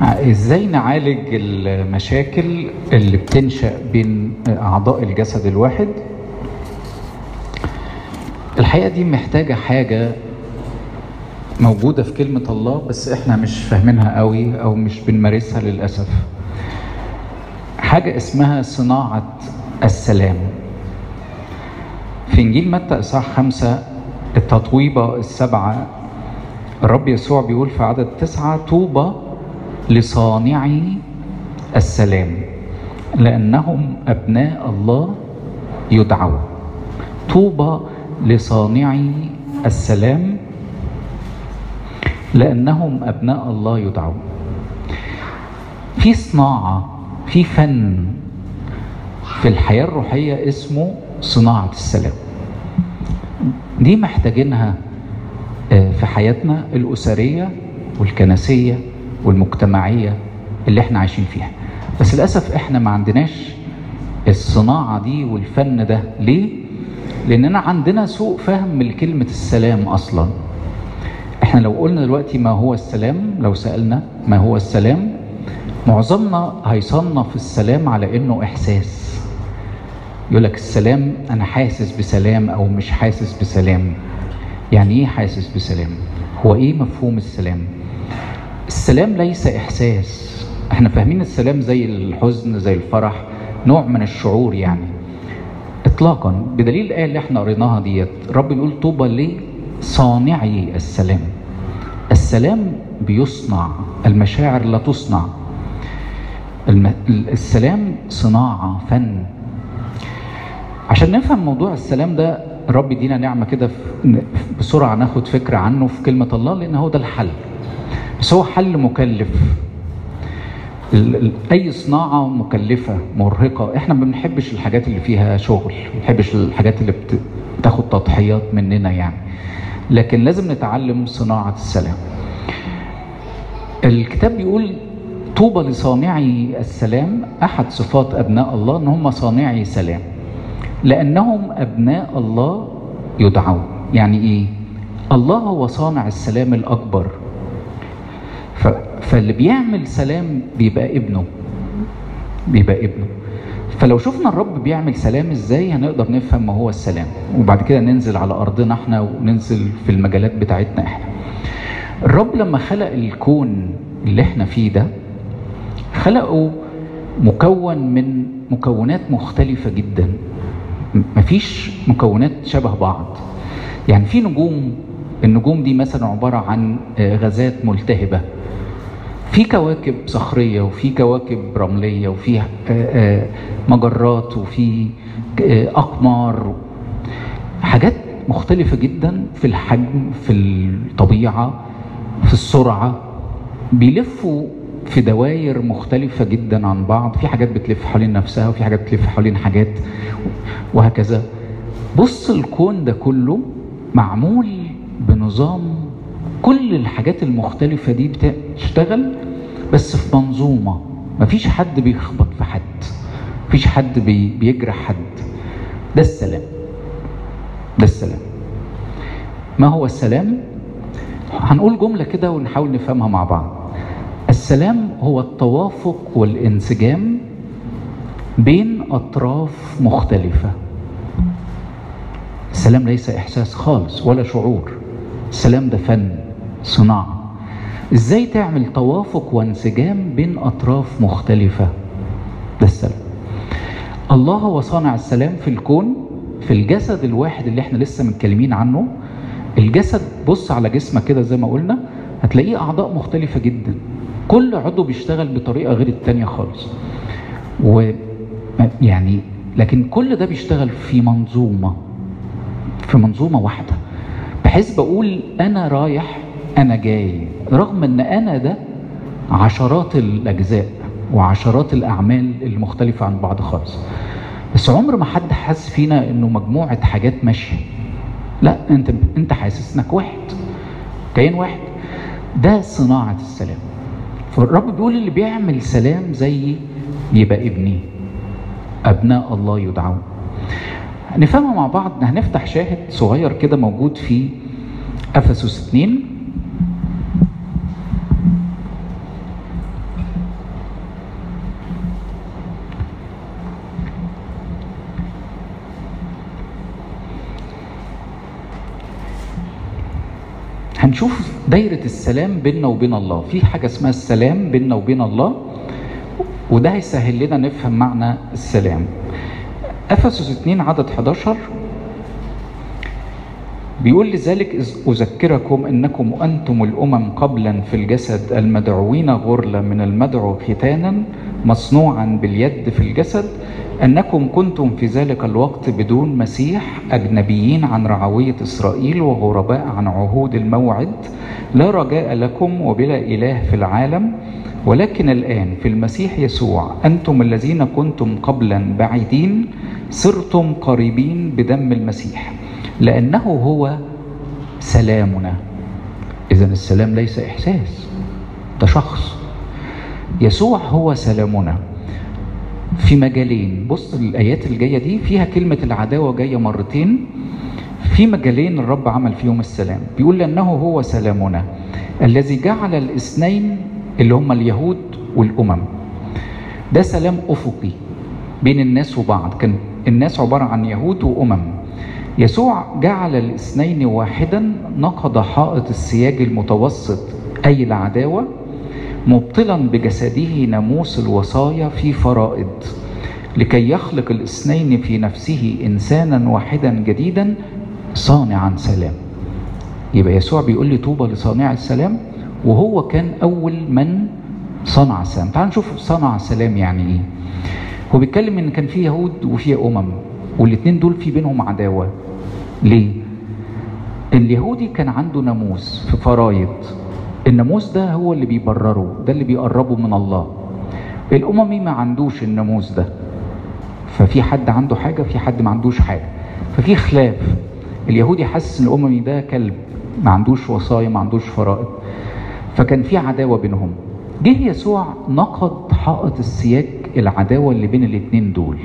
ازاي نعالج المشاكل اللي بتنشأ بين اعضاء الجسد الواحد؟ الحقيقة دي محتاجة حاجة موجودة في كلمة الله بس احنا مش فاهمينها قوي او مش بنمارسها للأسف. حاجة اسمها صناعة السلام. في انجيل متى اصحاح 5 التطويبة السبعة الرب يسوع بيقول في عدد 9: طوبى لصانعي السلام لأنهم أبناء الله يدعون. طوبى لصانعي السلام لأنهم أبناء الله يدعون. في صناعة، في فن في الحياة الروحية اسمه صناعة السلام. دي محتاجينها في حياتنا الأسرية والكنسية والمجتمعية اللي احنا عايشين فيها. بس للأسف احنا ما عندناش الصناعة دي والفن ده. ليه؟ لأننا عندنا سوء فهم لكلمة السلام أصلا. احنا لو قلنا دلوقتي ما هو السلام، لو سألنا ما هو السلام، معظمنا هيصنف السلام على انه احساس. يقولك السلام انا حاسس بسلام او مش حاسس بسلام. يعني ايه حاسس بسلام؟ هو ايه مفهوم السلام؟ السلام ليس احساس. احنا فاهمين السلام زي الحزن زي الفرح، نوع من الشعور يعني اطلاقا، بدليل الآية اللي احنا قريناها ديت. رب بيقول طوبى لصانعي السلام. السلام بيصنع، المشاعر لا تصنع. السلام صناعة، فن. عشان نفهم موضوع السلام ده الرب يدينا نعمة كده بسرعة ناخد فكرة عنه في كلمة الله، لأن هو ده الحل. بس هو حل مكلف. أي صناعة مكلفة مرهقة. احنا ما بنحبش الحاجات اللي فيها شغل، ما بنحبش الحاجات اللي بتاخد تضحيات مننا يعني. لكن لازم نتعلم صناعة السلام. الكتاب بيقول طوبى لصانعي السلام. أحد صفات أبناء الله إن هم صانعي سلام لأنهم أبناء الله يدعون. يعني إيه؟ الله هو صانع السلام الأكبر، فاللي بيعمل سلام بيبقى ابنه. فلو شفنا الرب بيعمل سلام ازاي هنقدر نفهم ما هو السلام، وبعد كده ننزل على أرضنا احنا وننزل في المجالات بتاعتنا احنا. الرب لما خلق الكون اللي احنا فيه ده خلقه مكون من مكونات مختلفة جدا. مفيش مكونات شبه بعض. يعني في نجوم، النجوم دي مثلا عبارة عن غازات ملتهبة. في كواكب صخرية وفي كواكب رملية وفي مجرات وفي أقمار. حاجات مختلفة جدا في الحجم، في الطبيعة، في السرعة. بيلفوا في دوائر مختلفة جدا عن بعض. في حاجات بتلف حوالين نفسها وفي حاجات بتلف حوالين حاجات وهكذا. بص الكون ده كله معمول بنظام. كل الحاجات المختلفة دي بتشتغل بس في منظومة. مفيش حد بيخبط في حد، مفيش حد بيجرح حد. ده السلام. ده السلام. ما هو السلام؟ هنقول جملة كده ونحاول نفهمها مع بعض. السلام هو التوافق والانسجام بين أطراف مختلفة. السلام ليس إحساس خالص ولا شعور. السلام ده فن، صناعة. إزاي تعمل توافق وانسجام بين أطراف مختلفة؟ ده السلام. الله هو صانع السلام في الكون. في الجسد الواحد اللي احنا لسه متكلمين عنه. الجسد، بص على جسمك كده زي ما قلنا هتلاقيه أعضاء مختلفة جدا. كل عضو بيشتغل بطريقة غير التانية خالص. ويعني لكن كل ده بيشتغل في منظومة واحدة، بحيث بقول أنا رايح أنا جاي، رغم أن أنا ده عشرات الأجزاء وعشرات الأعمال المختلفة عن بعض خالص. بس عمر ما حد حس فينا أنه مجموعة حاجات ماشية. لا، أنت حاسس أنك واحد، كيان واحد. ده صناعة السلام. فالرب بيقول اللي بيعمل سلام زي يبقى ابني. أبناء الله يدعون. نفهمها مع بعض. هنفتح شاهد صغير كده موجود في أفسس 2. هنشوف دايرة السلام بيننا وبين الله. في حاجة اسمها السلام بيننا وبين الله، وده هيسهل لنا نفهم معنى السلام. أفسس 2 عدد 11 بيقول: لذلك إذ أذكركم أنكم أنتم الأمم قبلا في الجسد المدعوين غرلا من المدعو ختانا مصنوعا باليد في الجسد، أنكم كنتم في ذلك الوقت بدون مسيح، أجنبيين عن رعوية إسرائيل وغرباء عن عهود الموعد، لا رجاء لكم وبلا إله في العالم. ولكن الآن في المسيح يسوع أنتم الذين كنتم قبلا بعيدين صرتم قريبين بدم المسيح، لأنه هو سلامنا. إذن السلام ليس إحساس، ده شخص. يسوع هو سلامنا في مجالين. بص الآيات الجاية دي فيها كلمة العداوة جاية مرتين. في مجالين الرب عمل فيهم السلام. بيقول لأنه هو سلامنا الذي جعل الاثنين اللي هم اليهود والأمم. ده سلام أفقي بين الناس وبعض، كان الناس عبارة عن يهود وأمم. يسوع جعل الاثنين واحدا، نقض حائط السياج المتوسط أي العداوة، مبطلا بجسده ناموس الوصايا في فرائض، لكي يخلق الاثنين في نفسه إنسانا واحدا جديدا صانعا سلام. يبقى يسوع بيقول لي طوبى لصانع السلام، وهو كان أول من صنع السلام. تعال نشوف صنع السلام يعني إيه. هو بيتكلم إن كان في يهود وفي أمم، والاثنين دول في بينهم عداوة. ليه؟ اليهودي كان عنده ناموس في فرايض، الناموس ده هو اللي بيبرره، ده اللي بيقربه من الله. الأممي ما عندوش الناموس ده، ففي حد عنده حاجة، في حد ما عندوش حاجة، ففي خلاف. اليهودي حاسس ان الأممي ده كلب، ما عندوش وصايا، ما عندوش فرائض، فكان في عداوة بينهم. جه يسوع نقض حائط السياج العداوة اللي بين الاتنين دول.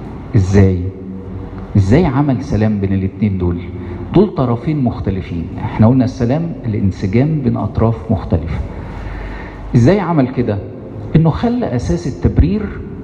ازاي عمل سلام بين الاتنين دول؟ دول طرفين مختلفين. احنا قلنا السلام الانسجام بين اطراف مختلفة. ازاي عمل كده؟ انه خلى اساس التبرير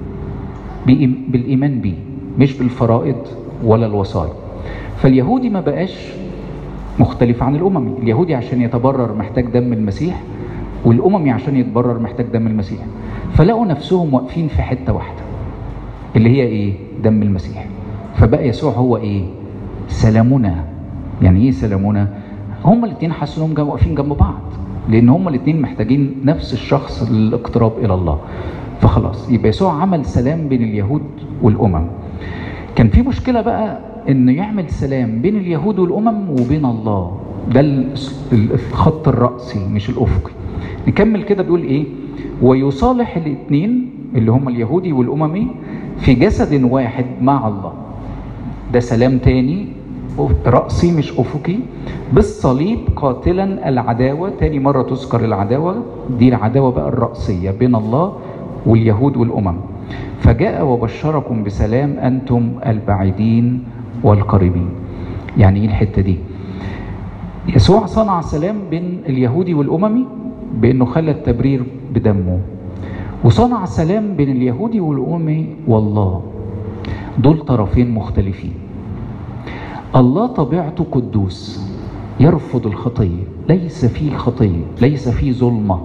بالايمان بيه، مش بالفرائض ولا الوصايا. فاليهودي ما بقاش مختلف عن الاممي. اليهودي عشان يتبرر محتاج دم المسيح، والاممي عشان يتبرر محتاج دم المسيح. فلقوا نفسهم واقفين في حتة واحدة اللي هي ايه؟ دم المسيح. فبقى يسوع هو ايه؟ سلامنا. يعني ايه سلامنا؟ هما الاثنين حسوا انهم واقفين جنب بعض، لان هما الاثنين محتاجين نفس الشخص للاقتراب الى الله. فخلاص يبقى يسوع عمل سلام بين اليهود والامم. كان في مشكلة بقى انه يعمل سلام بين اليهود والامم وبين الله. ده الخط الرأسي مش الافقي. نكمل كده، بيقول ايه؟ ويصالح الاثنين اللي هم اليهودي والاممي في جسد واحد مع الله. ده سلام تاني رأسي مش أفقي، بالصليب قاتلا العداوة. تاني مرة تذكر العداوة دي، العداوة بقى الرأسية بين الله واليهود والأمم. فجاء وبشركم بسلام أنتم البعيدين والقريبين. يعني إيه الحتة دي؟ يسوع صنع سلام بين اليهودي والأممي بأنه خلى التبرير بدمه، وصنع سلام بين اليهودي والأممي والله. دول طرفين مختلفين. الله طبيعته قدوس، يرفض الخطية، ليس فيه خطية، ليس فيه ظلمة.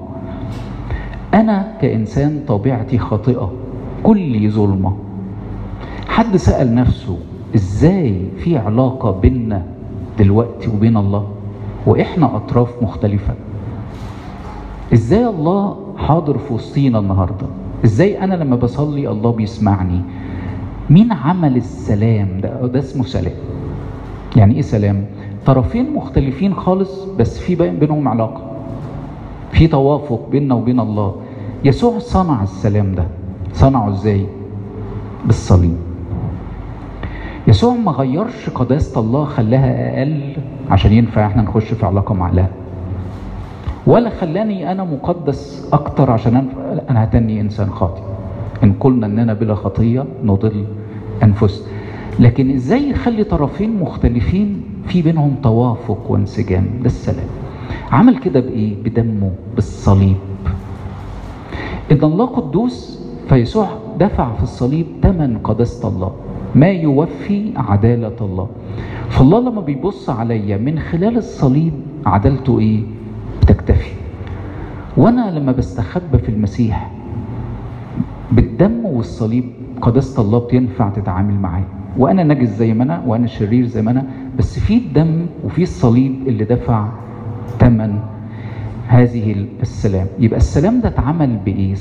أنا كإنسان طبيعتي خاطئة، كلي ظلمة. حد سأل نفسه إزاي في علاقة بيننا دلوقتي وبين الله وإحنا أطراف مختلفة؟ إزاي الله حاضر في وسطينا النهاردة؟ إزاي أنا لما بصلي الله بيسمعني؟ مين عمل السلام ده اسمه سلام. يعني ايه سلام؟ طرفين مختلفين خالص بس في بينهم علاقة، في توافق بيننا وبين الله. يسوع صنع السلام ده. صنعه ازاي؟ بالصليب. يسوع ما غيرش قداسة الله خلاها اقل عشان ينفع احنا نخش في علاقة مع الله، ولا خلاني انا مقدس اكتر عشان انا هتني انسان خاطئ. ان قلنا اننا بلا خطية نضل انفسنا. لكن ازاي يخلي طرفين مختلفين في بينهم توافق وانسجام؟ ده السلام. عمل كده بايه؟ بدمه، بالصليب. ان الله قدوس، فيسوع دفع في الصليب ثمن قداسة الله. ما يوفي عدالة الله. فالله لما بيبص عليا من خلال الصليب عدالته ايه؟ بتكتفي. وانا لما بستخبى في المسيح بالدم والصليب قداسة الله بتنفع تتعامل معايا، وانا نجس زي ما انا، وانا شرير زي ما انا، بس في الدم وفي الصليب اللي دفع ثمن هذه السلام. يبقى السلام ده اتعمل بايه؟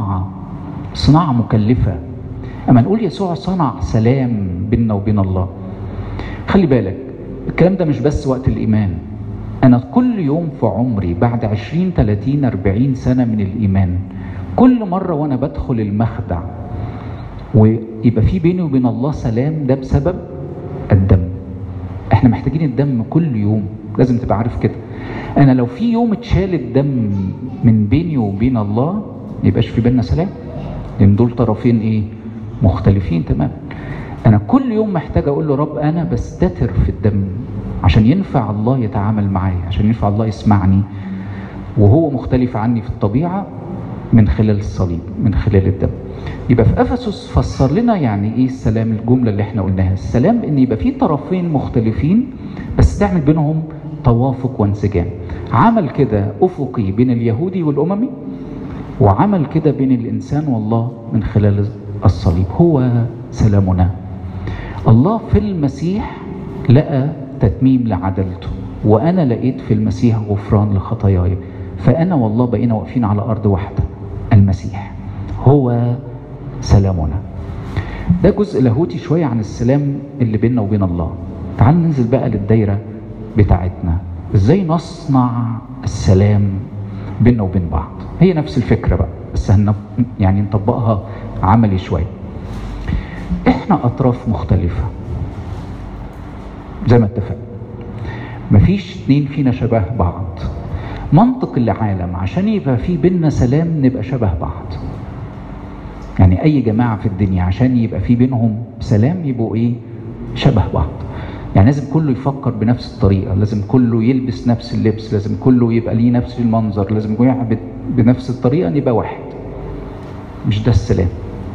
صناعة مكلفة. اما نقول يسوع صنع سلام بيننا وبين الله، خلي بالك الكلام ده مش بس وقت الايمان. انا كل يوم في عمري بعد 20 30 40 سنة من الايمان، كل مرة وانا بدخل المخدع ويبقى في بيني وبين الله سلام، ده بسبب الدم. احنا محتاجين الدم كل يوم، لازم تبقى عارف كده. انا لو في يوم اتشال الدم من بيني وبين الله ميبقاش في بيننا سلام، لان دول طرفين ايه؟ مختلفين تماما. انا كل يوم محتاج اقول له رب انا بستتر في الدم عشان ينفع الله يتعامل معايا، عشان ينفع الله يسمعني، وهو مختلف عني في الطبيعة من خلال الصليب، من خلال الدم. يبقى في افسس فسر لنا يعني ايه السلام. الجملة اللي احنا قلناها، السلام ان يبقى في طرفين مختلفين بس تعمل بينهم توافق وانسجام. عمل كده افقي بين اليهودي والاممي، وعمل كده بين الانسان والله من خلال الصليب. هو سلامنا. الله في المسيح لقى تتميم لعدالته، وانا لقيت في المسيح غفران لخطاياي، فانا والله بقينا واقفين على ارض واحده، المسيح هو سلامنا. ده جزء لاهوتي شويه عن السلام اللي بيننا وبين الله. تعال ننزل بقى للدايره بتاعتنا، ازاي نصنع السلام بيننا وبين بعض. هي نفس الفكره بقى، بس يعني نطبقها عملي شويه. احنا اطراف مختلفه زي ما اتفقنا، مفيش اتنين فينا شبه بعض. منطق العالم عشان يبقى في بيننا سلام نبقى شبه بعض. يعني اي جماعه في الدنيا عشان يبقى في بينهم سلام يبقوا ايه؟ شبه بعض. يعني لازم كله يفكر بنفس الطريقه، لازم كله يلبس نفس اللبس، لازم كله يبقى ليه نفس المنظر، لازم كله يعبد بنفس الطريقه، نبقى واحد. مش ده السلام.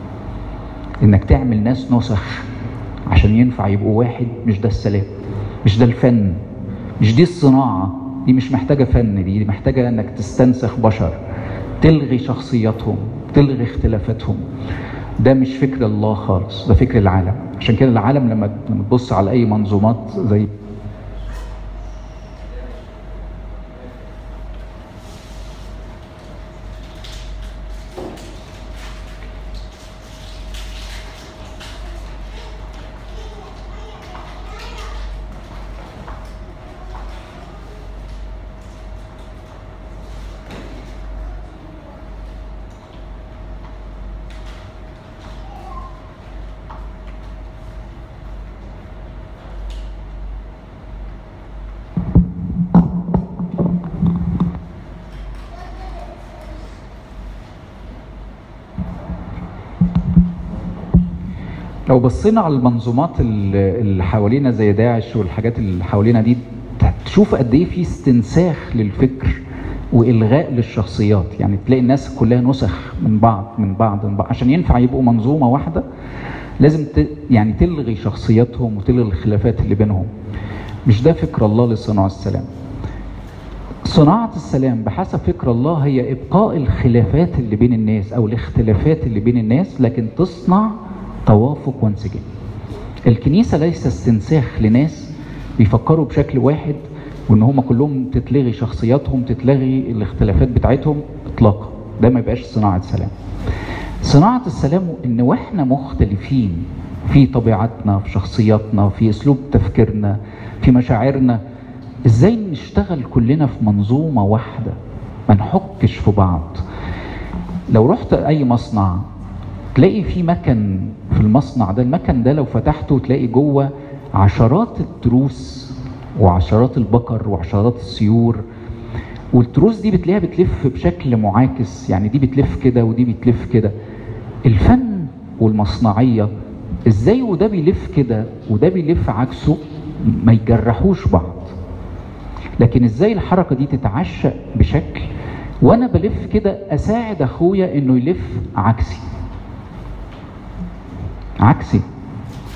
انك تعمل ناس نسخ عشان ينفع يبقوا واحد، مش ده السلام، مش ده الفن، مش دي الصناعه. دي مش محتاجه فن، دي محتاجه انك تستنسخ بشر، تلغي شخصياتهم، تلغي اختلافاتهم. ده مش فكر الله خالص، ده فكر العالم. عشان كده العالم لما تبص على اي منظومات زي لو بصينا على المنظومات اللي حوالينا زي داعش والحاجات اللي حوالينا دي، تشوف قد ايه في استنساخ للفكر والغاء للشخصيات. يعني تلاقي الناس كلها نسخ من بعض عشان ينفع يبقوا منظومه واحده. لازم يعني تلغي شخصياتهم وتلغي الخلافات اللي بينهم. مش ده فكر الله لصناعه السلام. صناعه السلام بحسب فكر الله هي ابقاء الخلافات اللي بين الناس او الاختلافات اللي بين الناس، لكن تصنع توافق وانسجام. الكنيسة ليس استنساخ لناس بيفكروا بشكل واحد وان هم كلهم تتلغي شخصياتهم، تتلغي الاختلافات بتاعتهم اطلاقا. ده ما يبقاش صناعة سلام. صناعة السلام ان واحنا مختلفين في طبيعتنا، في شخصياتنا، في اسلوب تفكيرنا، في مشاعرنا، ازاي نشتغل كلنا في منظومة واحدة، ما نحكش في بعض. لو رحت اي مصنع تلاقي في مكن في المصنع ده، المكن ده لو فتحته تلاقي جوه عشرات التروس وعشرات البقر وعشرات السيور، والتروس دي بتلاقيها بتلف بشكل معاكس، يعني دي بتلف كده ودي بتلف كده. الفن والمصنعية ازاي وده بيلف كده وده بيلف عكسه ما يجرحوش بعض، لكن ازاي الحركة دي تتعشق بشكل وانا بلف كده اساعد اخويا انه يلف عكسي.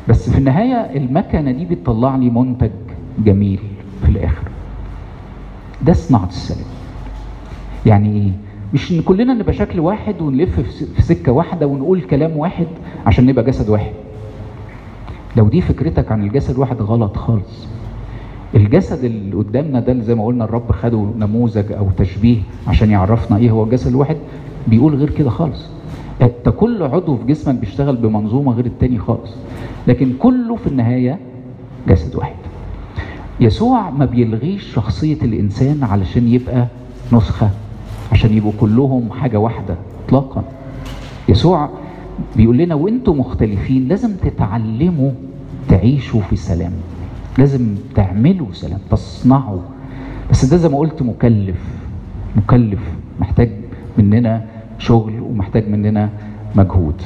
بس في النهاية المكنة دي بتطلع لي منتج جميل في الآخر. ده صناعة السلام. يعني ايه؟ مش ان كلنا نبقى شكل واحد ونلف في سكة واحدة ونقول كلام واحد عشان نبقى جسد واحد. لو دي فكرتك عن الجسد واحد غلط خالص. الجسد اللي قدامنا ده اللي زي ما قلنا الرب خده نموذج او تشبيه عشان يعرفنا ايه هو الجسد الواحد، بيقول غير كده خالص. انت كل عضو في جسمك بيشتغل بمنظومة غير التاني خالص، لكن كله في النهاية جسد واحد. يسوع ما بيلغيش شخصية الإنسان علشان يبقى نسخة، عشان يبقوا كلهم حاجة واحدة اطلاقا. يسوع بيقول لنا وانتم مختلفين لازم تتعلموا تعيشوا في سلام، لازم تعملوا سلام، تصنعوا. بس ده زي ما قلت مكلف، محتاج مننا شغل ومحتاج مننا مجهود.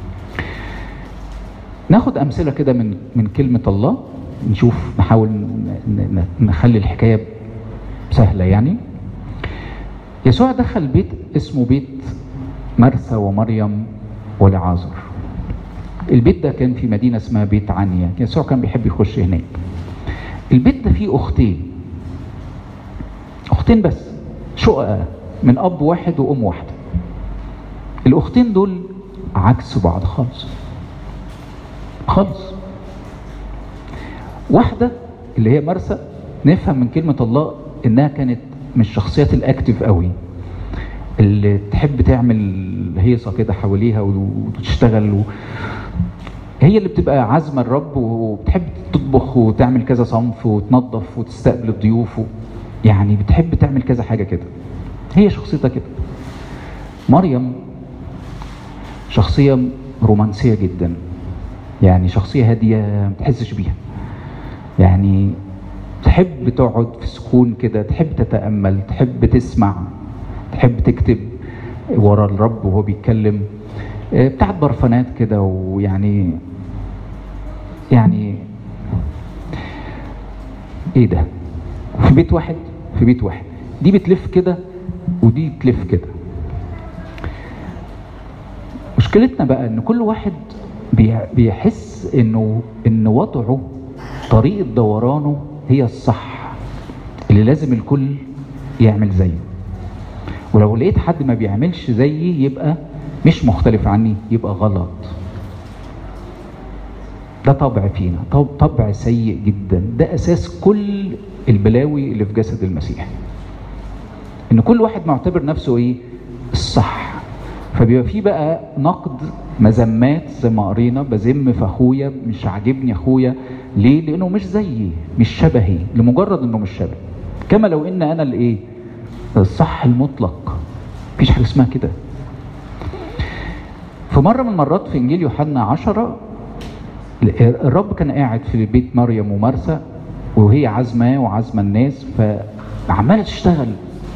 ناخد أمثلة كده من كلمة الله، نشوف، نحاول نخلي الحكاية سهلة. يعني يسوع دخل بيت اسمه بيت مرثا ومريم ولعازر. البيت ده كان في مدينة اسمها بيت عنيا، يسوع كان بيحب يخش هناك. البيت ده فيه أختين بس، شقق من أب واحد وأم واحدة. الأختين دول عكس بعض خالص. واحدة اللي هي مرثا نفهم من كلمة الله إنها كانت من الشخصيات الأكتف قوي، اللي تحب تعمل هيصة كده حواليها وتشتغل هي اللي بتبقى عازمة الرب وبتحب تطبخ وتعمل كذا صنف وتنظف وتستقبل الضيوف يعني بتحب تعمل كذا حاجة كده، هي شخصيتها كده. مريم شخصية رومانسية جدا، يعني شخصية هادية ما تحسش بيها، يعني تحب تقعد في سكون كده، تحب تتأمل، تحب تسمع، تحب تكتب ورا الرب وهو بيتكلم، بتاعت برفانات كده. ويعني ايه ده؟ في بيت واحد دي بتلف كده ودي تلف كده. مشكلتنا بقى ان كل واحد بيحس ان وضعه، طريقة دورانه هي الصح اللي لازم الكل يعمل زيه. ولو لقيت حد ما بيعملش زيي يبقى مش مختلف عني، يبقى غلط. ده طبع فينا، طبع سيء جدا. ده اساس كل البلاوي اللي في جسد المسيح، ان كل واحد معتبر نفسه ايه الصح. فبيبقى فيه بقى نقد، مذمات، زي ما قرينا، بذم في اخويا، مش عاجبني اخويا. ليه؟ لانه مش زيي، مش شبهي، لمجرد انه مش شبهي. كما لو ان انا الايه الصح المطلق، مفيش حاجه اسمها كده. في مره من المرات في انجيل يوحنا 10 الرب كان قاعد في بيت مريم ومرثا وهي عازمه وعازمه الناس، فعماله تشتغل،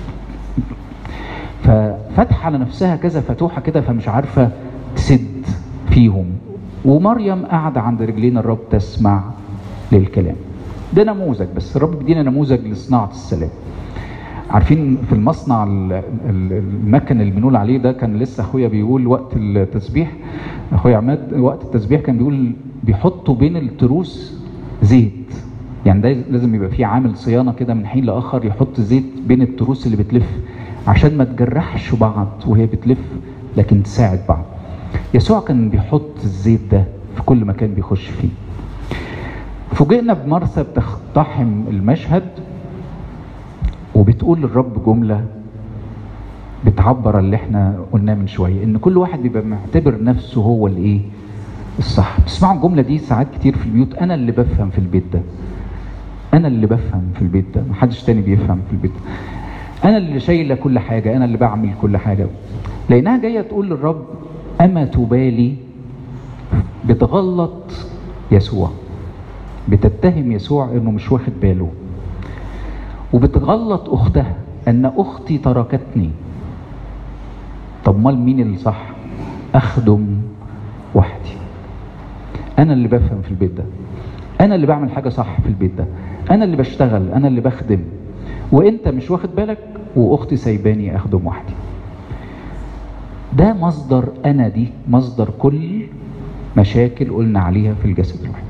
ففتح على نفسها كذا فتوحه كده، فمش عارفه تسد فيهم. ومريم قاعده عند رجلين الرب تسمع للكلام. ده نموذج، بس الرب بيدينا نموذج لصناعه السلام. عارفين في المصنع المكن اللي بنقول عليه ده، كان لسه اخويا بيقول وقت التسبيح، اخويا عماد وقت التسبيح كان بيقول بيحطوا بين التروس زيت. يعني ده لازم يبقى فيه عامل صيانه كده من حين لاخر، يحط زيت بين التروس اللي بتلف عشان ما تجرحش بعض وهي بتلف، لكن تساعد بعض. يسوع كان بيحط الزيت ده في كل مكان بيخش فيه. فوجئنا بمرثا بتقتحم المشهد وبتقول للرب جملة بتعبر اللي احنا قلناه من شوية، ان كل واحد بيبقى معتبر نفسه هو الايه الصح. بتسمعوا الجملة دي ساعات كتير في البيوت، انا اللي بفهم في البيت ده، انا اللي بفهم في البيت ده، محدش تاني بيفهم في البيت ده، انا اللي شايله كل حاجة، انا اللي بعمل كل حاجة. لانها جاية تقول للرب اما تبالي، بتغلط يسوع، بتتهم يسوع انه مش واخد باله، وبتغلط اختها ان اختي تركتني. طب مال مين اللي صح؟ اخدم وحدي، انا اللي بفهم في البيت ده، انا اللي بعمل حاجة صح في البيت ده، انا اللي بشتغل، انا اللي بخدم، وانت مش واخد بالك واختي سايباني اخدم وحدي. ده مصدر، انا دي مصدر كل مشاكل قلنا عليها في الجسد الواحد.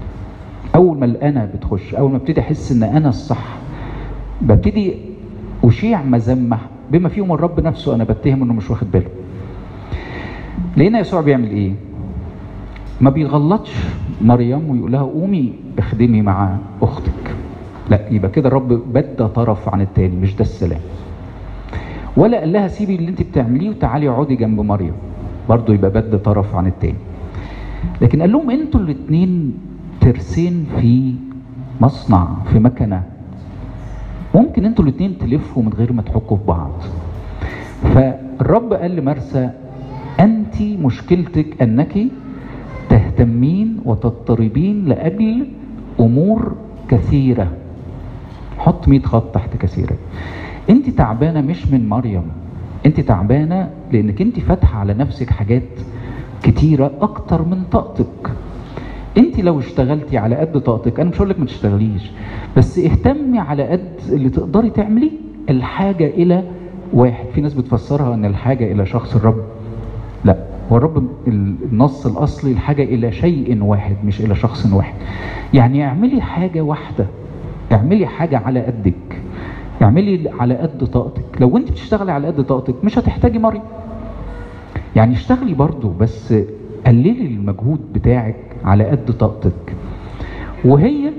اول ما الانا بتخش، اول ما ابتدي احس ان انا الصح، ببتدي اشيع مذمه بما فيهم الرب نفسه انا بتهم انه مش واخد باله. لقينا يسوع بيعمل ايه؟ ما بيغلطش مريم ويقول لها قومي اخدمي مع اختك، لا، يبقى كده الرب بدى طرف عن التاني، مش ده السلام. ولا قال لها سيبي اللي انت بتعمليه وتعالي اقعدي جنب مريم، برضه يبقى بدى طرف عن التاني. لكن قال لهم انتوا الاتنين ترسين في مصنع، في مكنه، ممكن انتوا الاتنين تلفوا من غير ما تحكوا في بعض. فالرب قال لمرسى انت مشكلتك انك تهتمين وتضطربين لاجل امور كثيره. حط 100 خط تحت كثيره. انت تعبانه مش من مريم، انت تعبانه لانك انت فاتحه على نفسك حاجات كتيره اكتر من طاقتك. انت لو اشتغلتي على قد طاقتك، انا مش هقول لك ما تشتغليش، بس اهتمي على قد اللي تقدري تعمليه. الحاجه الى واحد، في ناس بتفسرها ان الحاجه الى شخص الرب، لا، هو الرب النص الاصلي الحاجه الى شيء واحد مش الى شخص واحد. يعني اعملي حاجه واحده، اعملي حاجه على قدك، اعملي على قد طاقتك. لو انت بتشتغلي على قد طاقتك مش هتحتاجي مريم. يعني اشتغلي برضو بس قللي المجهود بتاعك على قد طاقتك. وهي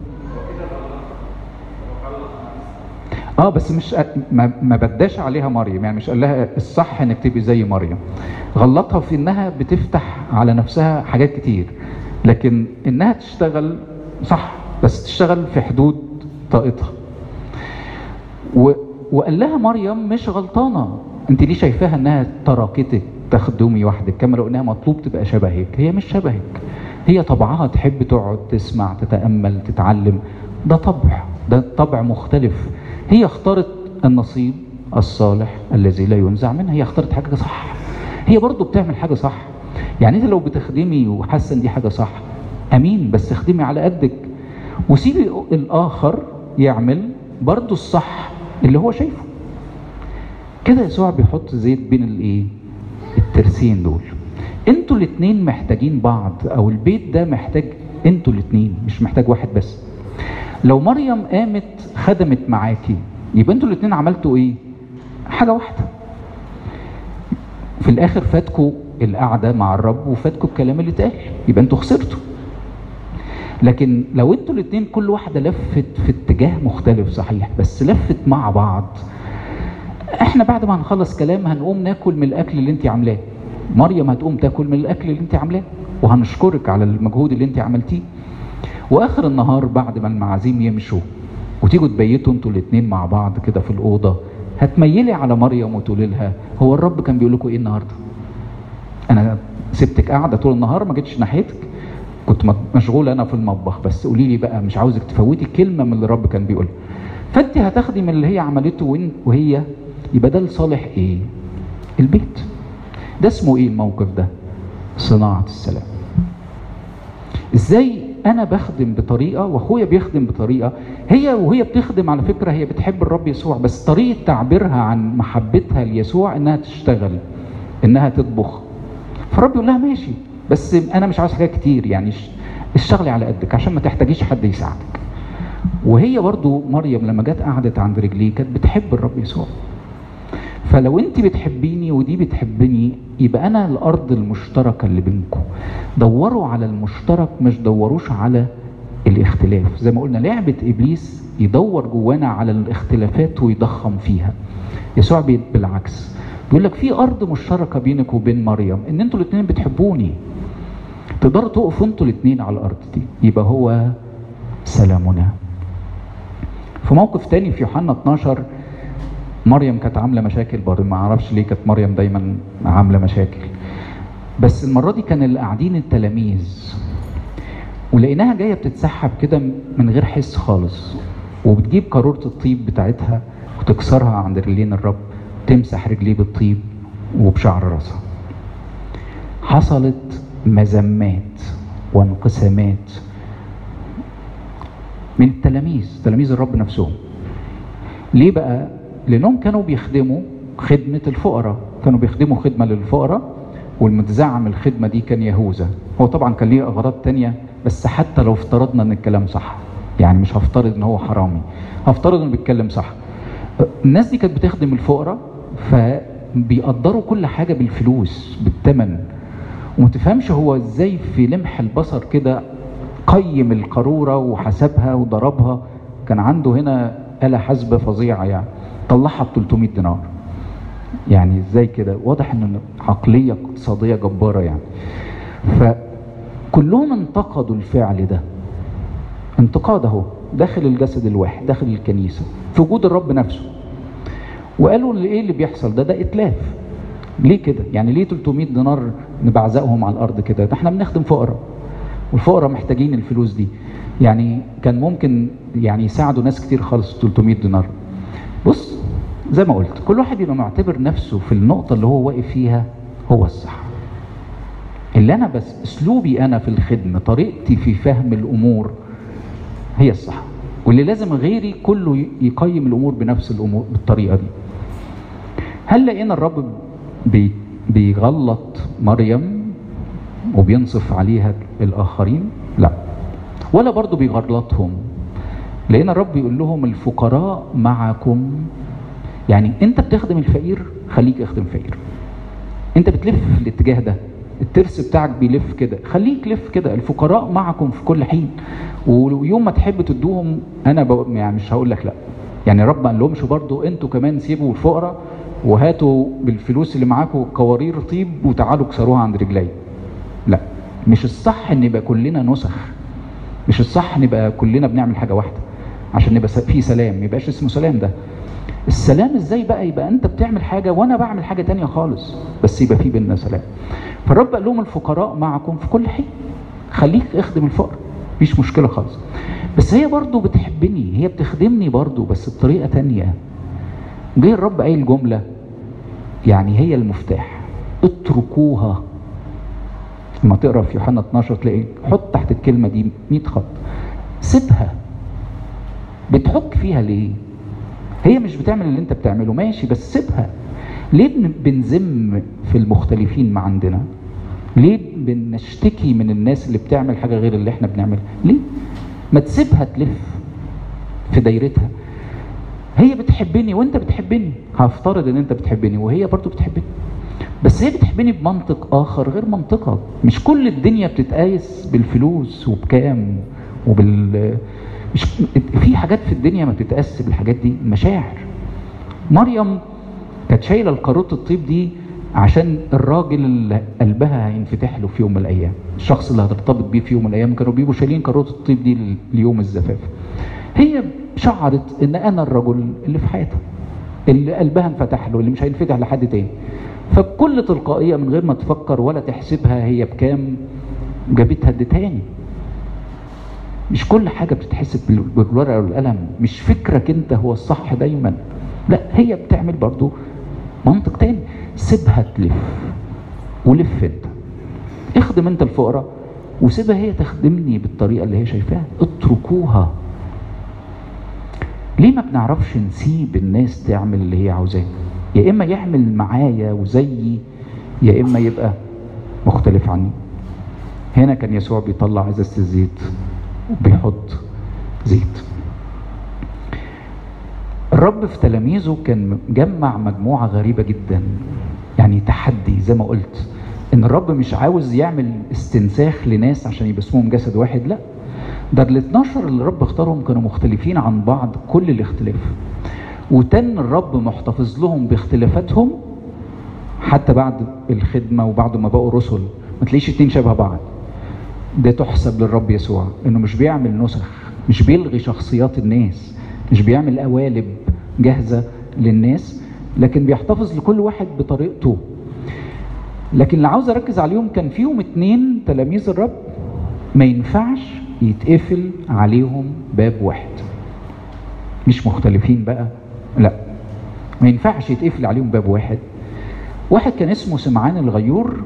بس مش ما بداش عليها مريم، يعني مش قال لها الصح انك تبقي زي مريم. غلطها في انها بتفتح على نفسها حاجات كتير، لكن انها تشتغل صح بس تشتغل في حدود طاقتها. وقال لها مريم مش غلطانه، انت ليه شايفاها انها تركتك تخدمي وحدك، كما لو انها مطلوب تبقى شبهك. هي مش شبهك، هي طبعها تحب تقعد تسمع تتامل تتعلم، ده طبع مختلف. هي اختارت النصيب الصالح الذي لا ينزع منها، هي اختارت حاجه صح، هي برضو بتعمل حاجه صح. يعني انت لو بتخدمي وحاسه ان دي حاجه صح، امين، بس اخدمي على قدك وسيبي الاخر يعمل برضو الصح اللي هو شايفه. كده يسوع بيحط زيت بين الايه؟ الترسين دول. انتوا الاتنين محتاجين بعض، او البيت ده محتاج انتوا الاتنين، مش محتاج واحد بس. لو مريم قامت خدمت معاكي يبقى انتوا الاتنين عملتوا ايه؟ حاجه واحده. في الاخر فاتكوا القعده مع الرب وفاتكوا الكلام اللي اتقال، يبقى انتوا خسرتوا. لكن لو انتوا الاتنين كل واحده لفت في اتجاه مختلف صحيح بس لفت مع بعض، احنا بعد ما هنخلص كلام هنقوم ناكل من الاكل اللي انت عاملاه، مريم هتقوم تاكل من الاكل اللي انت عاملاه وهنشكرك على المجهود اللي انت عملتيه. واخر النهار بعد ما المعازيم يمشوا وتيجوا تبيتوا انتوا الاتنين مع بعض كده في الاوضه، هتميلي على مريم وتقولي لها هو الرب كان بيقول لكم ايه النهارده؟ انا سبتك قاعده طول النهار ما جيتش ناحيتك، كنت مشغول انا في المطبخ، بس قولي لي بقى، مش عاوزك تفوتي كلمه من اللي الرب كان بيقولها. فانت هتاخدي من اللي هي عملته وهي يبقى ده لصالح ايه؟ البيت. ده اسمه ايه الموقف ده؟ صناعه السلام. ازاي انا بخدم بطريقه واخويا بيخدم بطريقه، وهي بتخدم على فكره هي بتحب الرب يسوع، بس طريقه تعبيرها عن محبتها ليسوع انها تشتغل، انها تطبخ. فالرب يقول لها ماشي، بس انا مش عاوز حاجات كتير، يعني اشتغلي على قدك عشان ما تحتاجيش حد يساعدك. وهي برضو مريم لما جت قعدت عند رجليه كانت بتحب الرب يسوع. فلو انت بتحبيني ودي بتحبني يبقى انا الارض المشتركه اللي بينكم. دوروا على المشترك، مش دوروش على الاختلاف. زي ما قلنا لعبه ابليس يدور جوانا على الاختلافات ويضخم فيها. يسوع بالعكس بيقول لك في ارض مشتركه بينك وبين مريم، ان انتوا الاثنين بتحبوني، تقدروا تقفوا انتوا الاثنين على الارض دي، يبقى هو سلامنا. في موقف تاني في يوحنا 12 مريم كانت عامله مشاكل برضه، ما اعرفش ليه كانت مريم دايما عامله مشاكل، بس المره دي كان اللي قاعدين التلاميذ ولقيناها جايه بتتسحب كده من غير حس خالص، وبتجيب قاروره الطيب بتاعتها وتكسرها عند رجلين الرب، تمسح رجليه بالطيب وبشعر راسها. حصلت مذمات وانقسامات من تلاميذ الرب نفسهم. ليه بقى؟ لانهم كانوا بيخدموا خدمه الفقراء، كانوا بيخدموا خدمه للفقراء، والمتزعم الخدمه دي كان يهوذا. هو طبعا كان ليه اغراض تانية بس حتى لو افترضنا ان الكلام صح، يعني مش هفترض ان هو حرامي، هفترض انه بيتكلم صح. الناس دي كانت بتخدم الفقراء، فبيقدروا كل حاجة بالفلوس بالثمن، وما تفهمش هو ازاي في لمح البصر كده قيم القارورة وحسبها وضربها. كان عنده هنا آلة حاسبة فظيعة يعني، طلعها ب 300 دينار. يعني ازاي كده؟ واضح ان عقلية اقتصادية جبارة يعني. فكلهم انتقدوا الفعل ده، انتقاده داخل الجسد الواحد، داخل الكنيسة، في وجود الرب نفسه. وقالوا ايه اللي بيحصل ده اتلاف. ليه كده؟ يعني ليه 300 دينار نبعزقهم على الارض كده؟ ده احنا بنخدم فقراء، والفقراء محتاجين الفلوس دي. يعني كان ممكن يعني يساعدوا ناس كتير خالص 300 دينار. بص زي ما قلت، كل واحد يبقى معتبر نفسه في النقطة اللي هو واقف فيها هو الصح. اللي انا بس اسلوبي انا في الخدمة، طريقتي في فهم الامور هي الصح، واللي لازم غيري كله يقيم الامور بنفس الامور بالطريقة دي. هل لقينا الرب بيغلط مريم وبينصف عليها الاخرين؟ لا، ولا برضو بيغلطهم. لقينا الرب يقول لهم الفقراء معكم. يعني انت بتخدم الفقير، خليك اخدم فقير. انت بتلف في الاتجاه ده، الترس بتاعك بيلف كده، خليك لف كده. الفقراء معكم في كل حين، ويوم ما تحب تدوهم انا يعني مش هقول لك لا. يعني رب ما قال لهمش برضو انتوا كمان سيبوا الفقراء وهاتوا بالفلوس اللي معاكم قوارير طيب وتعالوا كسروها عند رجلي. لا، مش الصح ان يبقى كلنا نسخ، مش الصح نبقى كلنا بنعمل حاجة واحدة عشان نبقى في سلام. يبقاش اسمه سلام ده. السلام ازاي بقى يبقى انت بتعمل حاجة وانا بعمل حاجة تانية خالص بس يبقى في بيننا سلام؟ فالرب قال لهم الفقراء معكم في كل حين، خليك اخدم الفقراء، مفيش مشكلة خالص. بس هي برضو بتحبني، هي بتخدمني برضو بس بطريقة تانية. جاي الرب قايل جملة يعني هي المفتاح، اتركوها. لما تقرأ في يوحنا 12 تلاقي حط تحت الكلمة دي 100 خط، سيبها. بتحك فيها ليه؟ هي مش بتعمل اللي انت بتعمله ماشي، بس سيبها. ليه بنذم في المختلفين ما عندنا؟ ليه بنشتكي من الناس اللي بتعمل حاجة غير اللي احنا بنعملها؟ ليه؟ ما تسيبها تلف في دايرتها. هي بتحبني وانت بتحبني، هفترض ان انت بتحبني وهي برضو بتحبني، بس هي بتحبني بمنطق اخر غير منطقك. مش كل الدنيا بتتقايس بالفلوس وبكام مش في حاجات في الدنيا ما بتتقاس بالحاجات دي، مشاعر. مريم كانت شايله القاروره الطيب دي عشان الراجل اللي قلبها هينفتح له في يوم من الايام، الشخص اللي هترتبط بيه في يوم من الايام، كانوا بيبقوا شايلين قاروره الطيب دي ليوم الزفاف. هي شعرت ان انا الرجل اللي في حياتها، اللي قلبها انفتح له، اللي مش هينفتح لحد تاني. فبكل تلقائيه من غير ما تفكر ولا تحسبها هي بكام، جابتها ادتهاني. مش كل حاجه بتتحسب بالورقه والقلم، مش فكرك انت هو الصح دايما، لا، هي بتعمل برضو منطق تاني. سيبها تلف ولف انت، اخدم انت الفقراء وسيبها هي تخدمني بالطريقه اللي هي شايفاها. اتركوها. ليه ما بنعرفش نسيب الناس تعمل اللي هي عاوزاه؟ يا اما يعمل معايا وزيي، يا اما يبقى مختلف عني. هنا كان يسوع بيطلع ازازه الزيت وبيحط زيت. الرب في تلاميذه كان جمع مجموعة غريبة جدا، يعني تحدي زي ما قلت، ان الرب مش عاوز يعمل استنساخ لناس عشان يبقى اسمهم جسد واحد. لا، ده ال12 اللي الرب اختارهم كانوا مختلفين عن بعض كل الاختلاف، وتن الرب محتفظ لهم باختلافاتهم حتى بعد الخدمة وبعد ما بقوا رسل. ما تلاقيش اتنين شبه بعض. ده تحسب للرب يسوع انه مش بيعمل نسخ، مش بيلغي شخصيات الناس، مش بيعمل قوالب جاهزة للناس، لكن بيحتفظ لكل واحد بطريقته. لكن اللي عاوز اركز عليهم كان فيهم 2 تلاميذ الرب ما ينفعش يتقفل عليهم باب واحد. مش مختلفين بقى، لا، ما ينفعش يتقفل عليهم باب واحد. واحد كان اسمه سمعان الغيور،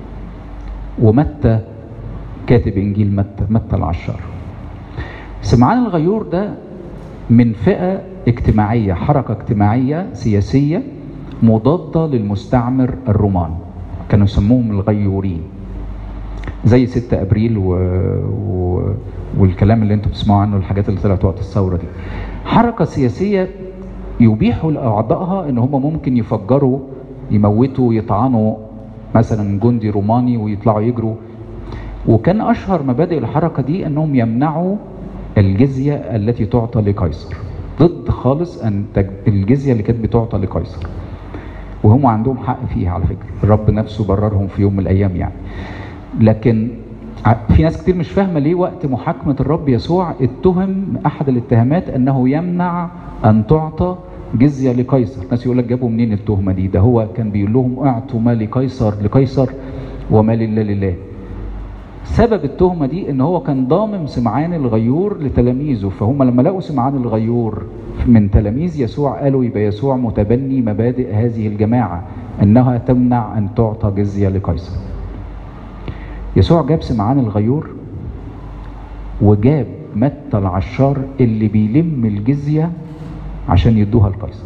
ومتى كاتب انجيل متى العشار. سمعان الغيور ده من فئة اجتماعية، حركة اجتماعية سياسية مضادة للمستعمر الرومان، كانوا يسموهم الغيورين. زي 6 ابريل والكلام اللي انتم بتسمعوا عنه، الحاجات اللي طلعت وقت الثوره دي. حركه سياسيه يبيحوا لاعضائها ان هم ممكن يفجروا، يموتوا، يطعنوا مثلا جندي روماني ويطلعوا يجروا. وكان اشهر مبادئ الحركه دي انهم يمنعوا الجزيه التي تعطى لقيصر، ضد خالص ان الجزيه اللي كانت بتعطى لقيصر، وهم عندهم حق فيها على فكره، الرب نفسه بررهم في يوم من الايام يعني. لكن في ناس كتير مش فاهمه ليه وقت محاكمه الرب يسوع اتهم احد الاتهامات انه يمنع ان تعطى جزيه لقيصر. ناس يقول لك جابوا منين التهمه دي؟ ده هو كان بيقول لهم اعطوا ما لقيصر لقيصر وما لله لله. سبب التهمه دي ان هو كان ضامم سمعان الغيور لتلاميذه، فهم لما لقوا سمعان الغيور من تلاميذ يسوع قالوا يبقى يسوع متبني مبادئ هذه الجماعه انها تمنع ان تعطى جزيه لقيصر. يسوع جاب سمعان الغيور وجاب متى العشار اللي بيلم الجزيه عشان يدوها لقيصر.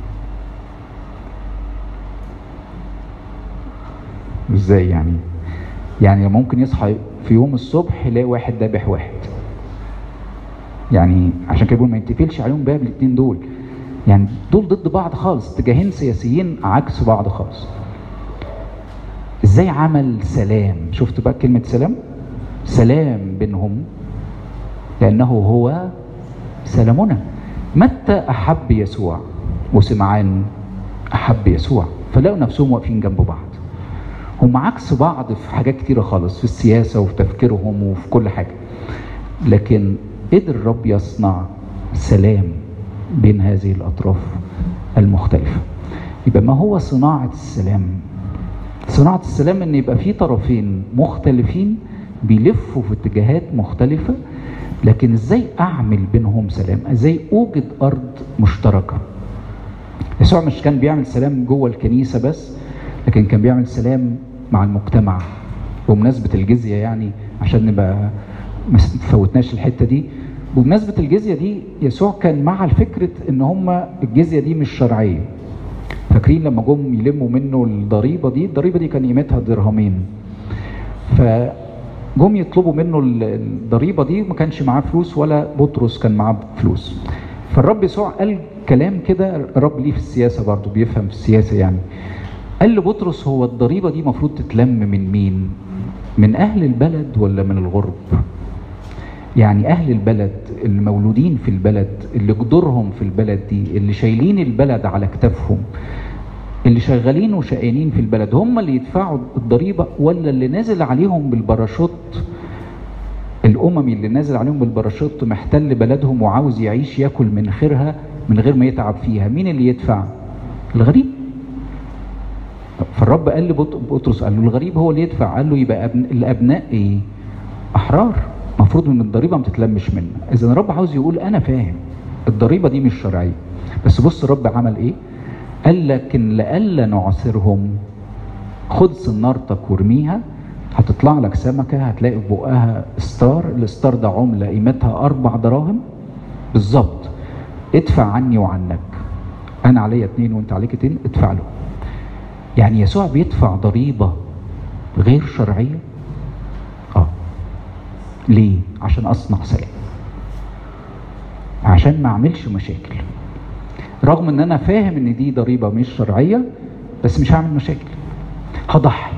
ازاي يعني؟ يعني ممكن يصحى في يوم الصبح يلاقي واحد ذابح واحد، يعني عشان كده بيقول ما يتقفلش عليهم باب الاثنين دول، يعني دول ضد بعض خالص، اتجاهين سياسيين عكس بعض خالص. ازاي عمل سلام؟ شفت بقى كلمة سلام؟ سلام بينهم لأنه هو سلامنا. متى أحب يسوع وسمعان أحب يسوع، فلقوا نفسهم واقفين جنب بعض. هم عكس بعض في حاجات كتيرة خالص، في السياسة وفي تفكيرهم وفي كل حاجة، لكن قدر الرب يصنع سلام بين هذه الأطراف المختلفة. يبقى ما هو صناعة السلام؟ صناعة السلام ان يبقى في طرفين مختلفين بيلفوا في اتجاهات مختلفة، لكن ازاي اعمل بينهم سلام؟ ازاي اوجد ارض مشتركة؟ يسوع مش كان بيعمل سلام جوه الكنيسة بس، لكن كان بيعمل سلام مع المجتمع. بمناسبة الجزية يعني، عشان نبقى ما فوتناش الحتة دي، بمناسبة الجزية دي يسوع كان مع الفكرة ان هم الجزية دي مش شرعية. فاكرين لما جم يلموا منه الضريبة دي كان قيمتها درهمين، فجم يطلبوا منه الضريبة دي، ما كانش معاه فلوس ولا بطرس كان معاه فلوس. فالرب يسوع قال كلام كده، الرب ليه في السياسة برضو، بيفهم في السياسة يعني. قال لبطرس هو الضريبة دي مفروض تتلم من مين؟ من أهل البلد ولا من الغرب؟ يعني أهل البلد اللي مولودين في البلد، اللي جدورهم في البلد دي، اللي شايلين البلد على كتافهم، اللي شغالين وشقيانين في البلد، هم اللي يدفعوا الضريبة، ولا اللي نازل عليهم بالباراشوت، الأممي اللي نازل عليهم بالباراشوت محتل بلدهم وعاوز يعيش ياكل من خيرها من غير ما يتعب فيها؟ مين اللي يدفع؟ الغريب. فالرب قال لبطرس، قال له الغريب هو اللي يدفع. قال له يبقى الأبناء إيه؟ أحرار، مفروض ان الضريبه ما تتلمش منها. اذا الرب عاوز يقول انا فاهم الضريبه دي مش شرعيه، بس بص الرب عمل ايه؟ قال لكن لألا نعسرهم خد صنارتك وارميها، هتطلع لك سمكه هتلاقي في بقها ستار، الستار ده عمله قيمتها 4 دراهم بالظبط، ادفع عني وعنك، انا عليا 2 وانت عليك 2، ادفع له. يعني يسوع بيدفع ضريبه غير شرعيه. ليه؟ عشان اصنع سلام، عشان ما اعملش مشاكل، رغم ان انا فاهم ان دي ضريبه مش شرعيه، بس مش هعمل مشاكل، هضحي.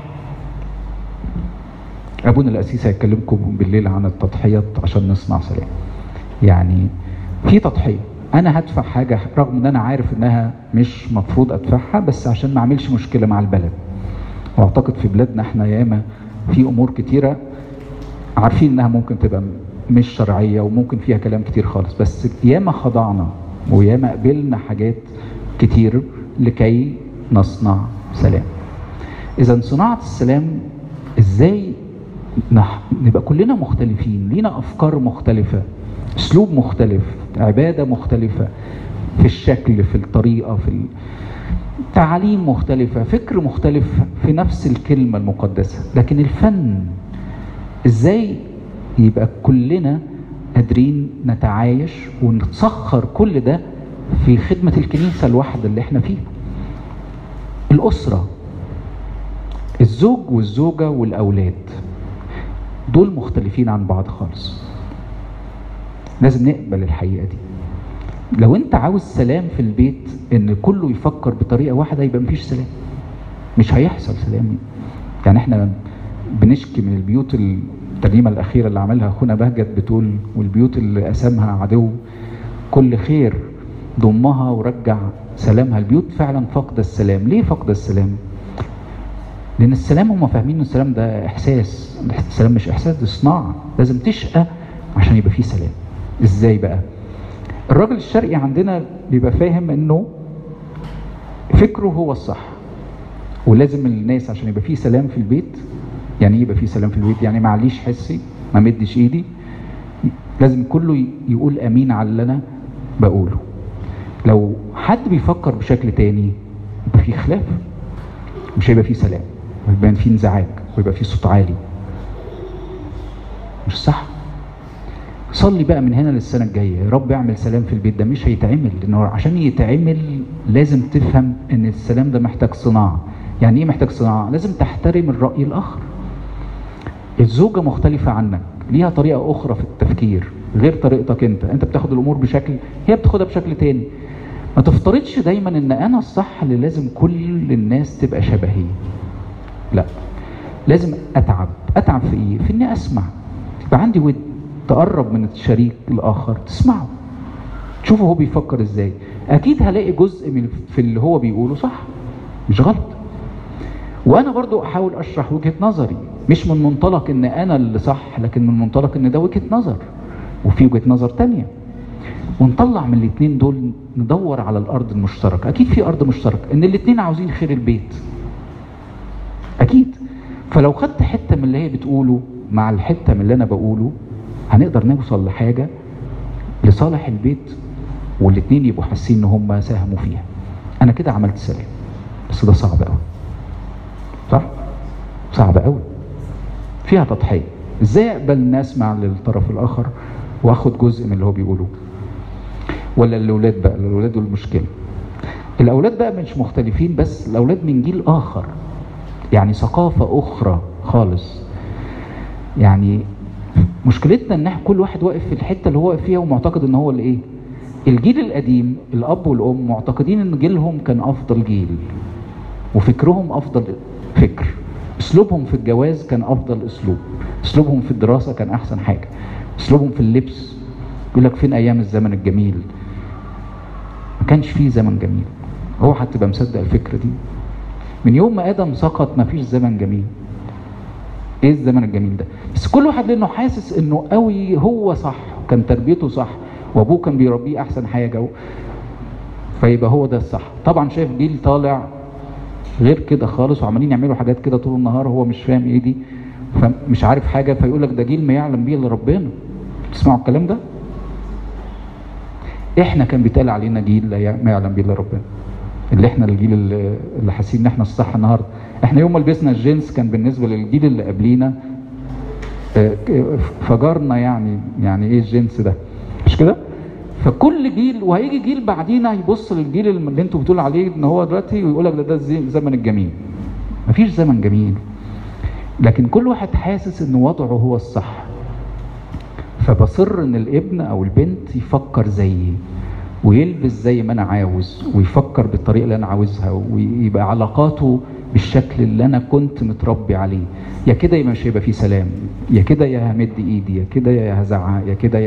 ابونا القسيس هيكلمكم بالليل عن التضحيات عشان نصنع سلام. يعني في تضحيه، انا هدفع حاجه رغم ان انا عارف انها مش مفروض ادفعها، بس عشان ما اعملش مشكله مع البلد. واعتقد في بلادنا احنا ياما في امور كتيره عارفين انها ممكن تبقى مش شرعيه وممكن فيها كلام كتير خالص، بس ياما خضعنا وياما قبلنا حاجات كتير لكي نصنع سلام. اذا صناعه السلام ازاي؟ نبقى كلنا مختلفين، لينا افكار مختلفه، اسلوب مختلف، عباده مختلفه، في الشكل، في الطريقه، في تعاليم مختلفه، فكر مختلف في نفس الكلمه المقدسه، لكن الفن ازاي يبقى كلنا قادرين نتعايش ونتسخر كل ده في خدمة الكنيسة الواحدة اللي احنا فيها. الأسرة، الزوج والزوجة والأولاد، دول مختلفين عن بعض خالص. لازم نقبل الحقيقة دي. لو انت عاوز سلام في البيت ان كله يفكر بطريقة واحدة يبقى مفيش سلام، مش هيحصل سلام. يعني احنا بنشكي من البيوت، الترنيمة الأخيرة اللي عملها أخونا بهجت بتقول والبيوت اللي قسمها عدو كل خير ضمها ورجع سلامها. البيوت فعلا فقد السلام. ليه فقد السلام؟ لأن السلام هم فاهمين ان السلام ده إحساس. السلام مش إحساس، ده صناعة. لازم تشقى عشان يبقى فيه سلام. إزاي بقى؟ الراجل الشرقي عندنا بيبقى فاهم انه فكره هو الصح، ولازم الناس عشان يبقى فيه سلام في البيت. يعني يبقى فيه سلام في البيت يعني معليش حسي، ما مدش ايدي، لازم كله يقول امين على اللي انا بقوله. لو حد بيفكر بشكل تاني يبقى فيه خلاف، مش هيبقى فيه سلام، ويبقى فيه انزعاج، ويبقى فيه صوت عالي. مش صح. صلي بقى من هنا للسنة الجاية، يا رب اعمل سلام في البيت. ده مش هيتعمل، لانه عشان يتعمل لازم تفهم ان السلام ده محتاج صناعة. يعني ايه محتاج صناعة؟ لازم تحترم الرأي الآخر. الزوجة مختلفة عنك، ليها طريقة أخرى في التفكير غير طريقتك انت بتاخد الأمور بشكل، هي بتاخدها بشكل تاني. ما تفترضش دايما ان انا الصح اللي لازم كل الناس تبقى شبهي. لا، لازم اتعب في ايه؟ في اني اسمع، يبقى عندي ود، تقرب من الشريك الآخر، تسمعه، تشوفه هو بيفكر ازاي. اكيد هلاقي جزء من في اللي هو بيقوله صح، مش غلط. وانا برضو احاول اشرح وجهة نظري، مش من منطلق ان انا اللي صح، لكن من منطلق ان ده وجهة نظر وفي وجهة نظر تانية، ونطلع من الاتنين دول ندور على الارض المشتركة. اكيد في ارض مشتركة ان الاتنين عاوزين خير البيت، اكيد. فلو خدت حتة من اللي هي بتقوله مع الحتة من اللي انا بقوله، هنقدر نوصل لحاجة لصالح البيت، والاتنين يبقوا حاسين ان هم ساهموا فيها. انا كده عملت سلام. بس ده صعب قوي، صح؟ صعب قوي، فيها تضحية. ازاي اقبل الناس مع الطرف الاخر واخد جزء من اللي هو بيقوله؟ ولا الاولاد بقى، الاولاد دول المشكلة. الاولاد بقى مش مختلفين، بس الاولاد من جيل اخر، يعني ثقافة اخرى خالص. يعني مشكلتنا ان كل واحد واقف في الحتة اللي هو واقف فيها ومعتقد ان هو اللي ايه. الجيل القديم الاب والام معتقدين ان جيلهم كان افضل جيل، وفكرهم افضل فكر، اسلوبهم في الجواز كان افضل اسلوب، اسلوبهم في الدراسة كان احسن حاجة، اسلوبهم في اللبس. يقول لك فين ايام الزمن الجميل؟ ما كانش فيه زمن جميل. هو هتبقى مصدق الفكرة دي؟ من يوم ما ادم سقط ما فيش زمن جميل. ايه الزمن الجميل ده؟ بس كل واحد لانه حاسس انه قوي هو صح، كان تربيته صح، وابوه كان بيربيه احسن حاجة، فيبقى هو ده الصح. طبعا شايف جيل طالع غير كده خالص، وعمالين يعملوا حاجات كده طول النهار، هو مش فاهم ايه دي، فمش عارف حاجة، فيقول لك ده جيل ما يعلم بيه الا ربنا. تسمعوا الكلام ده؟ احنا كان بيتقال علينا جيل ما يعلم بيه الا ربنا، اللي احنا الجيل اللي حاسين ان احنا الصح النهارده. احنا يوم ما لبسنا الجينز كان بالنسبه للجيل اللي قبلينا فجرنا، يعني ايه الجينز ده؟ مش كده؟ فكل جيل، وهيجي جيل بعدينا يبص للجيل اللي انتوا بتقول عليه ان هو دلوقتي ويقول لك ده الزمن الجميل. مفيش زمن جميل، لكن كل واحد حاسس ان وضعه هو الصح. فبصر ان الابن او البنت يفكر زيي، ويلبس زي ما انا عاوز، ويفكر بالطريقه اللي انا عاوزها، ويبقى علاقاته بالشكل اللي انا كنت متربي عليه. يا كده يا مش هيبقى فيه سلام، يا كده يا همد ايدي، يا كده يا هزعق، يا كده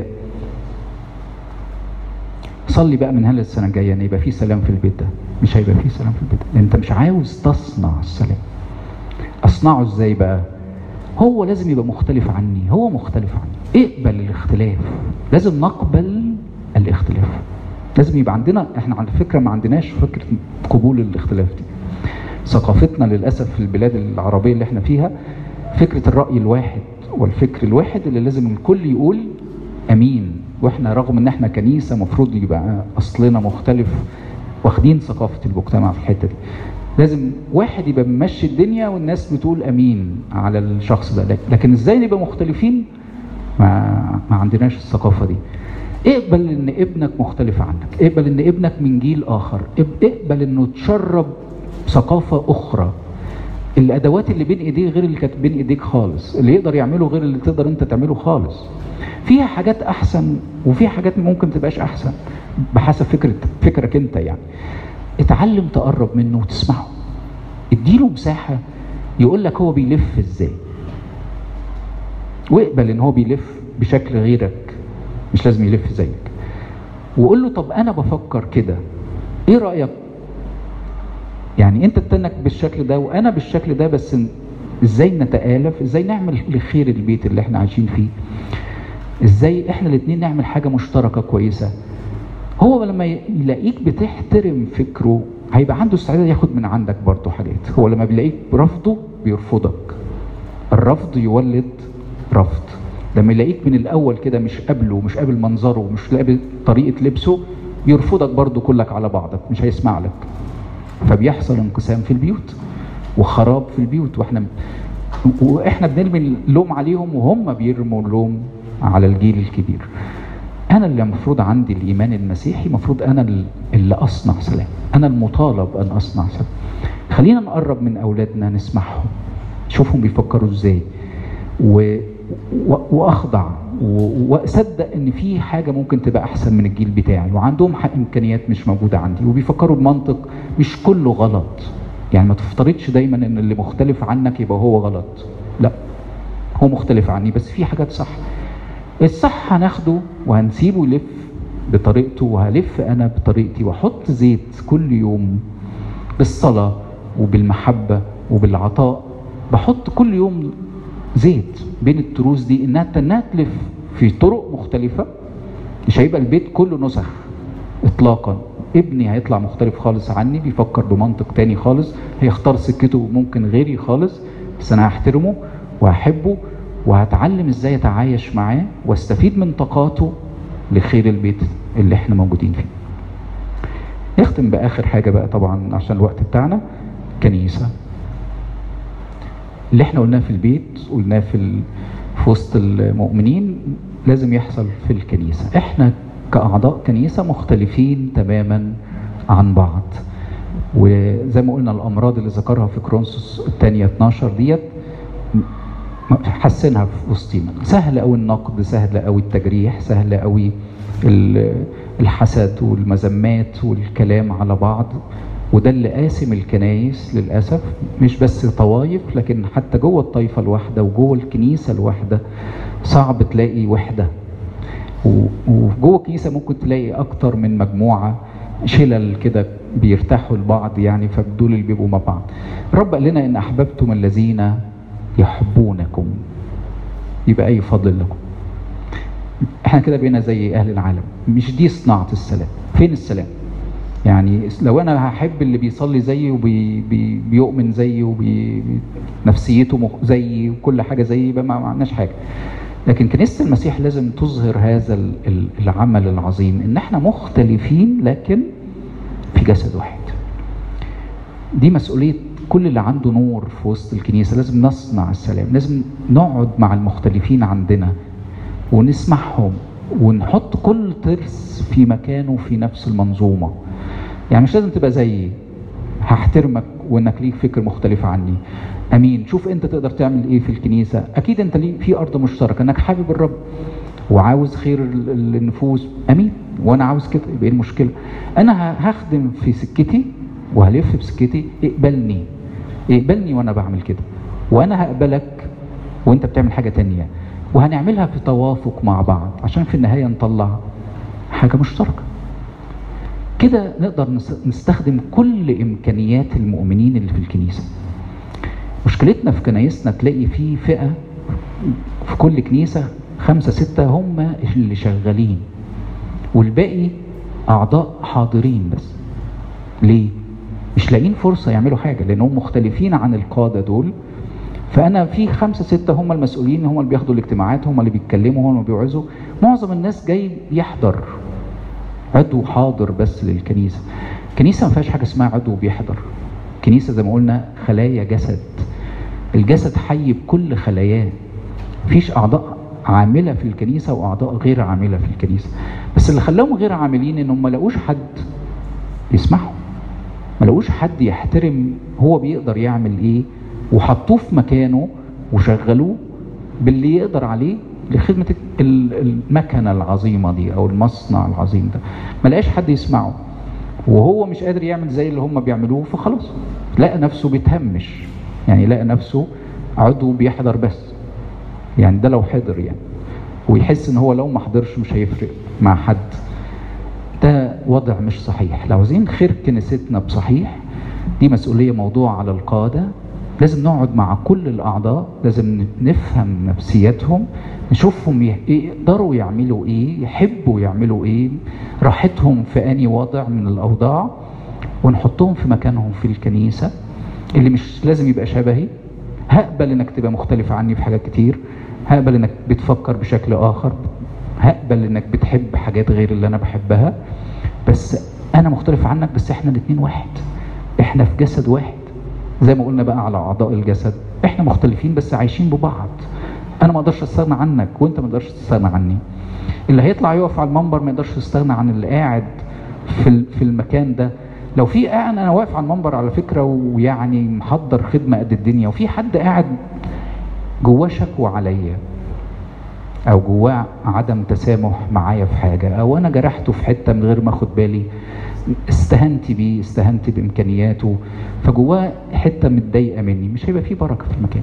صلي بقى من هنا للسنه الجايه ان يبقى فيه سلام في البيت ده. مش هيبقى فيه سلام في البيت ده لان انت مش عاوز تصنع السلام. اصنعه ازاي بقى؟ هو لازم يبقى مختلف عني، هو مختلف عني. اقبل الاختلاف، لازم نقبل الاختلاف. لازم يبقى عندنا، احنا على فكره ما عندناش فكره قبول الاختلاف دي. ثقافتنا للاسف في البلاد العربيه اللي احنا فيها فكره الراي الواحد والفكر الواحد اللي لازم الكل يقول امين. واحنا رغم ان احنا كنيسه مفروض يبقى اصلنا مختلف، واخدين ثقافه المجتمع في الحته دي. لازم واحد يبقى ممشي الدنيا والناس بتقول امين على الشخص ده. لكن ازاي نبقى مختلفين؟ ما عندناش الثقافه دي. اقبل ان ابنك مختلف عنك، اقبل ان ابنك من جيل اخر، اقبل انه تشرب ثقافة اخرى. الادوات اللي بين ايديه غير اللي كانت بين ايديك خالص، اللي يقدر يعمله غير اللي تقدر انت تعمله خالص. فيها حاجات احسن وفيها حاجات ممكن تبقاش احسن بحسب فكرك انت يعني. اتعلم تقرب منه وتسمعه، اديله مساحه يقول لك هو بيلف ازاي، واقبل ان هو بيلف بشكل غيرك، مش لازم يلف زيك. وقول له طب انا بفكر كده، ايه رايك؟ يعني انت تتنك بالشكل ده وانا بالشكل ده، بس ازاي نتآلف، ازاي نعمل لخير البيت اللي احنا عايشين فيه، ازاي احنا الاتنين نعمل حاجه مشتركه كويسه. هو لما يلاقيك بتحترم فكره هيبقى عنده استعداد ياخد من عندك برضه حاجات. هو لما بيلاقيك برفضه بيرفضك، الرفض يولد رفض. لما يلاقيك من الاول كده مش قابله، مش قابل منظره، مش قابل طريقه لبسه، يرفضك برضه كلك على بعضك، مش هيسمع لك. فبيحصل انقسام في البيوت وخراب في البيوت، واحنا بنرمي اللوم عليهم وهم بيرموا اللوم على الجيل الكبير. انا اللي المفروض عندي الايمان المسيحي، المفروض انا اللي اصنع سلام، انا المطالب ان اصنع سلام. خلينا نقرب من اولادنا، نسمعهم، نشوفهم بيفكروا ازاي، واخضع واصدق ان في حاجه ممكن تبقى احسن من الجيل بتاعي، وعندهم امكانيات مش موجوده عندي، وبيفكروا بمنطق مش كله غلط. يعني ما تفترضش دايما ان اللي مختلف عنك يبقى هو غلط، لا، هو مختلف عني بس في حاجات صح. الصح هناخده وهنسيبه يلف بطريقته، وهلف انا بطريقتي، واحط زيت كل يوم بالصلاه وبالمحبه وبالعطاء. بحط كل يوم زيت بين التروس دي، انها تلف في طرق مختلفه. مش هيبقى البيت كله نسخ اطلاقا. ابني هيطلع مختلف خالص عني، بيفكر بمنطق تاني خالص، هيختار سكته ممكن غيري خالص، بس انا هحترمه وهحبه وهتعلم ازاي اتعايش معاه واستفيد من طاقاته لخير البيت اللي احنا موجودين فيه. نختم باخر حاجه بقى طبعا عشان الوقت بتاعنا. كنيسه، اللي احنا قلناه في البيت قلناه في وسط المؤمنين لازم يحصل في الكنيسه. احنا كاعضاء كنيسه مختلفين تماما عن بعض، وزي ما قلنا الامراض اللي ذكرها في كورنثوس الثانيه 12 ديت حسنها في وسطينا. سهل قوي النقد، سهل قوي التجريح، سهل قوي الحسد والمذمات والكلام على بعض. وده اللي قاسم الكنايس للاسف، مش بس طوايف لكن حتى جوه الطائفه الواحده وجوه الكنيسه الواحده صعب تلاقي وحده. وجوه الكنيسه ممكن تلاقي اكتر من مجموعه شلل كده بيرتاحوا لبعض يعني، فدول اللي بيبقوا مع بعض. الرب قال لنا ان احببتم الذين يحبونكم يبقى اي فضل لكم. احنا كده بقينا زي اهل العالم، مش دي صناعه السلام. فين السلام؟ يعني لو انا هحب اللي بيصلي زيي وبيؤمن زيي ونفسيته زيي وكل حاجه زيي، يبقى ما عملناش حاجه. لكن كنيسه المسيح لازم تظهر هذا العمل العظيم، ان احنا مختلفين لكن في جسد واحد. دي مسؤوليه كل اللي عنده نور في وسط الكنيسه. لازم نصنع السلام، لازم نقعد مع المختلفين عندنا ونسمعهم ونحط كل ترس في مكانه في نفس المنظومه. يعني مش لازم تبقى زيي، هحترمك وانك ليك فكر مختلف عني، امين. شوف انت تقدر تعمل ايه في الكنيسه، اكيد انت ليك في ارض مشتركه انك حابب الرب وعاوز خير النفوس، امين، وانا عاوز كده، يبقى ايه المشكله؟ انا هخدم في سكتي وهلف بسكتي، اقبلني وانا بعمل كده، وانا هقبلك وانت بتعمل حاجه تانية، وهنعملها في توافق مع بعض عشان في النهايه نطلع حاجه مشتركه. كده نقدر نستخدم كل امكانيات المؤمنين اللي في الكنيسه. مشكلتنا في كنايسنا تلاقي في فئه في كل كنيسه 5 6 هم اللي شغالين والباقي اعضاء حاضرين بس. ليه؟ مش لاقيين فرصه يعملوا حاجه لانهم مختلفين عن القاده دول. فانا في 5 6 هم المسؤولين، هم اللي بياخدوا الاجتماعات، هم اللي بيتكلموا، هم اللي بيوعظوا. معظم الناس جاي يحضر، عضو حاضر بس للكنيسه. الكنيسه ما فيهاش حاجه اسمها عضو بيحضر. الكنيسه زي ما قلنا خلايا جسد، الجسد حي بكل خلاياه. مفيش اعضاء عامله في الكنيسه واعضاء غير عامله في الكنيسه، بس اللي خلاهم غير عاملين انهم ما لقوش حد يسمعهم، ما لقوش حد يحترم هو بيقدر يعمل ايه وحطوه في مكانه وشغلوه باللي يقدر عليه لخدمة المكنة العظيمة دي او المصنع العظيم ده. ما لقاش حد يسمعه وهو مش قادر يعمل زي اللي هم بيعملوه، فخلاص لقى نفسه بيتهمش، يعني لقى نفسه عضو بيحضر بس، يعني ده لو حضر يعني، ويحس ان هو لو ما حضرش مش هيفرق مع حد. ده وضع مش صحيح. لو عايزين خير كنيستنا بصحيح، دي مسؤولية موضوع على القادة. لازم نقعد مع كل الأعضاء، لازم نفهم نفسياتهم، نشوفهم يقدروا يعملوا ايه، يحبوا يعملوا ايه، راحتهم في أي وضع من الأوضاع، ونحطهم في مكانهم في الكنيسة. اللي مش لازم يبقى شبهي، هقبل انك تبقى مختلف عني في حاجات كتير، هقبل انك بتفكر بشكل آخر، هقبل انك بتحب حاجات غير اللي انا بحبها، بس انا مختلف عنك، بس احنا الاتنين واحد، احنا في جسد واحد. زي ما قلنا بقى على اعضاء الجسد، احنا مختلفين بس عايشين ببعض. انا ما اقدرش استغنى عنك وانت ما تقدرش تستغنى عني. اللي هيطلع يقف على المنبر ما يقدرش يستغنى عن اللي قاعد في المكان ده. لو في قاعد، انا واقف على المنبر على فكرة ويعني محضر خدمة قد الدنيا، وفي حد قاعد جواه شكوى عليا او جواه عدم تسامح معايا في حاجة، او انا جرحته في حتة من غير ما اخد بالي، استهنت بيه، استهنت بامكانياته، فجواه حتة متضايقة مني، مش هيبقى فيه بركة في المكان.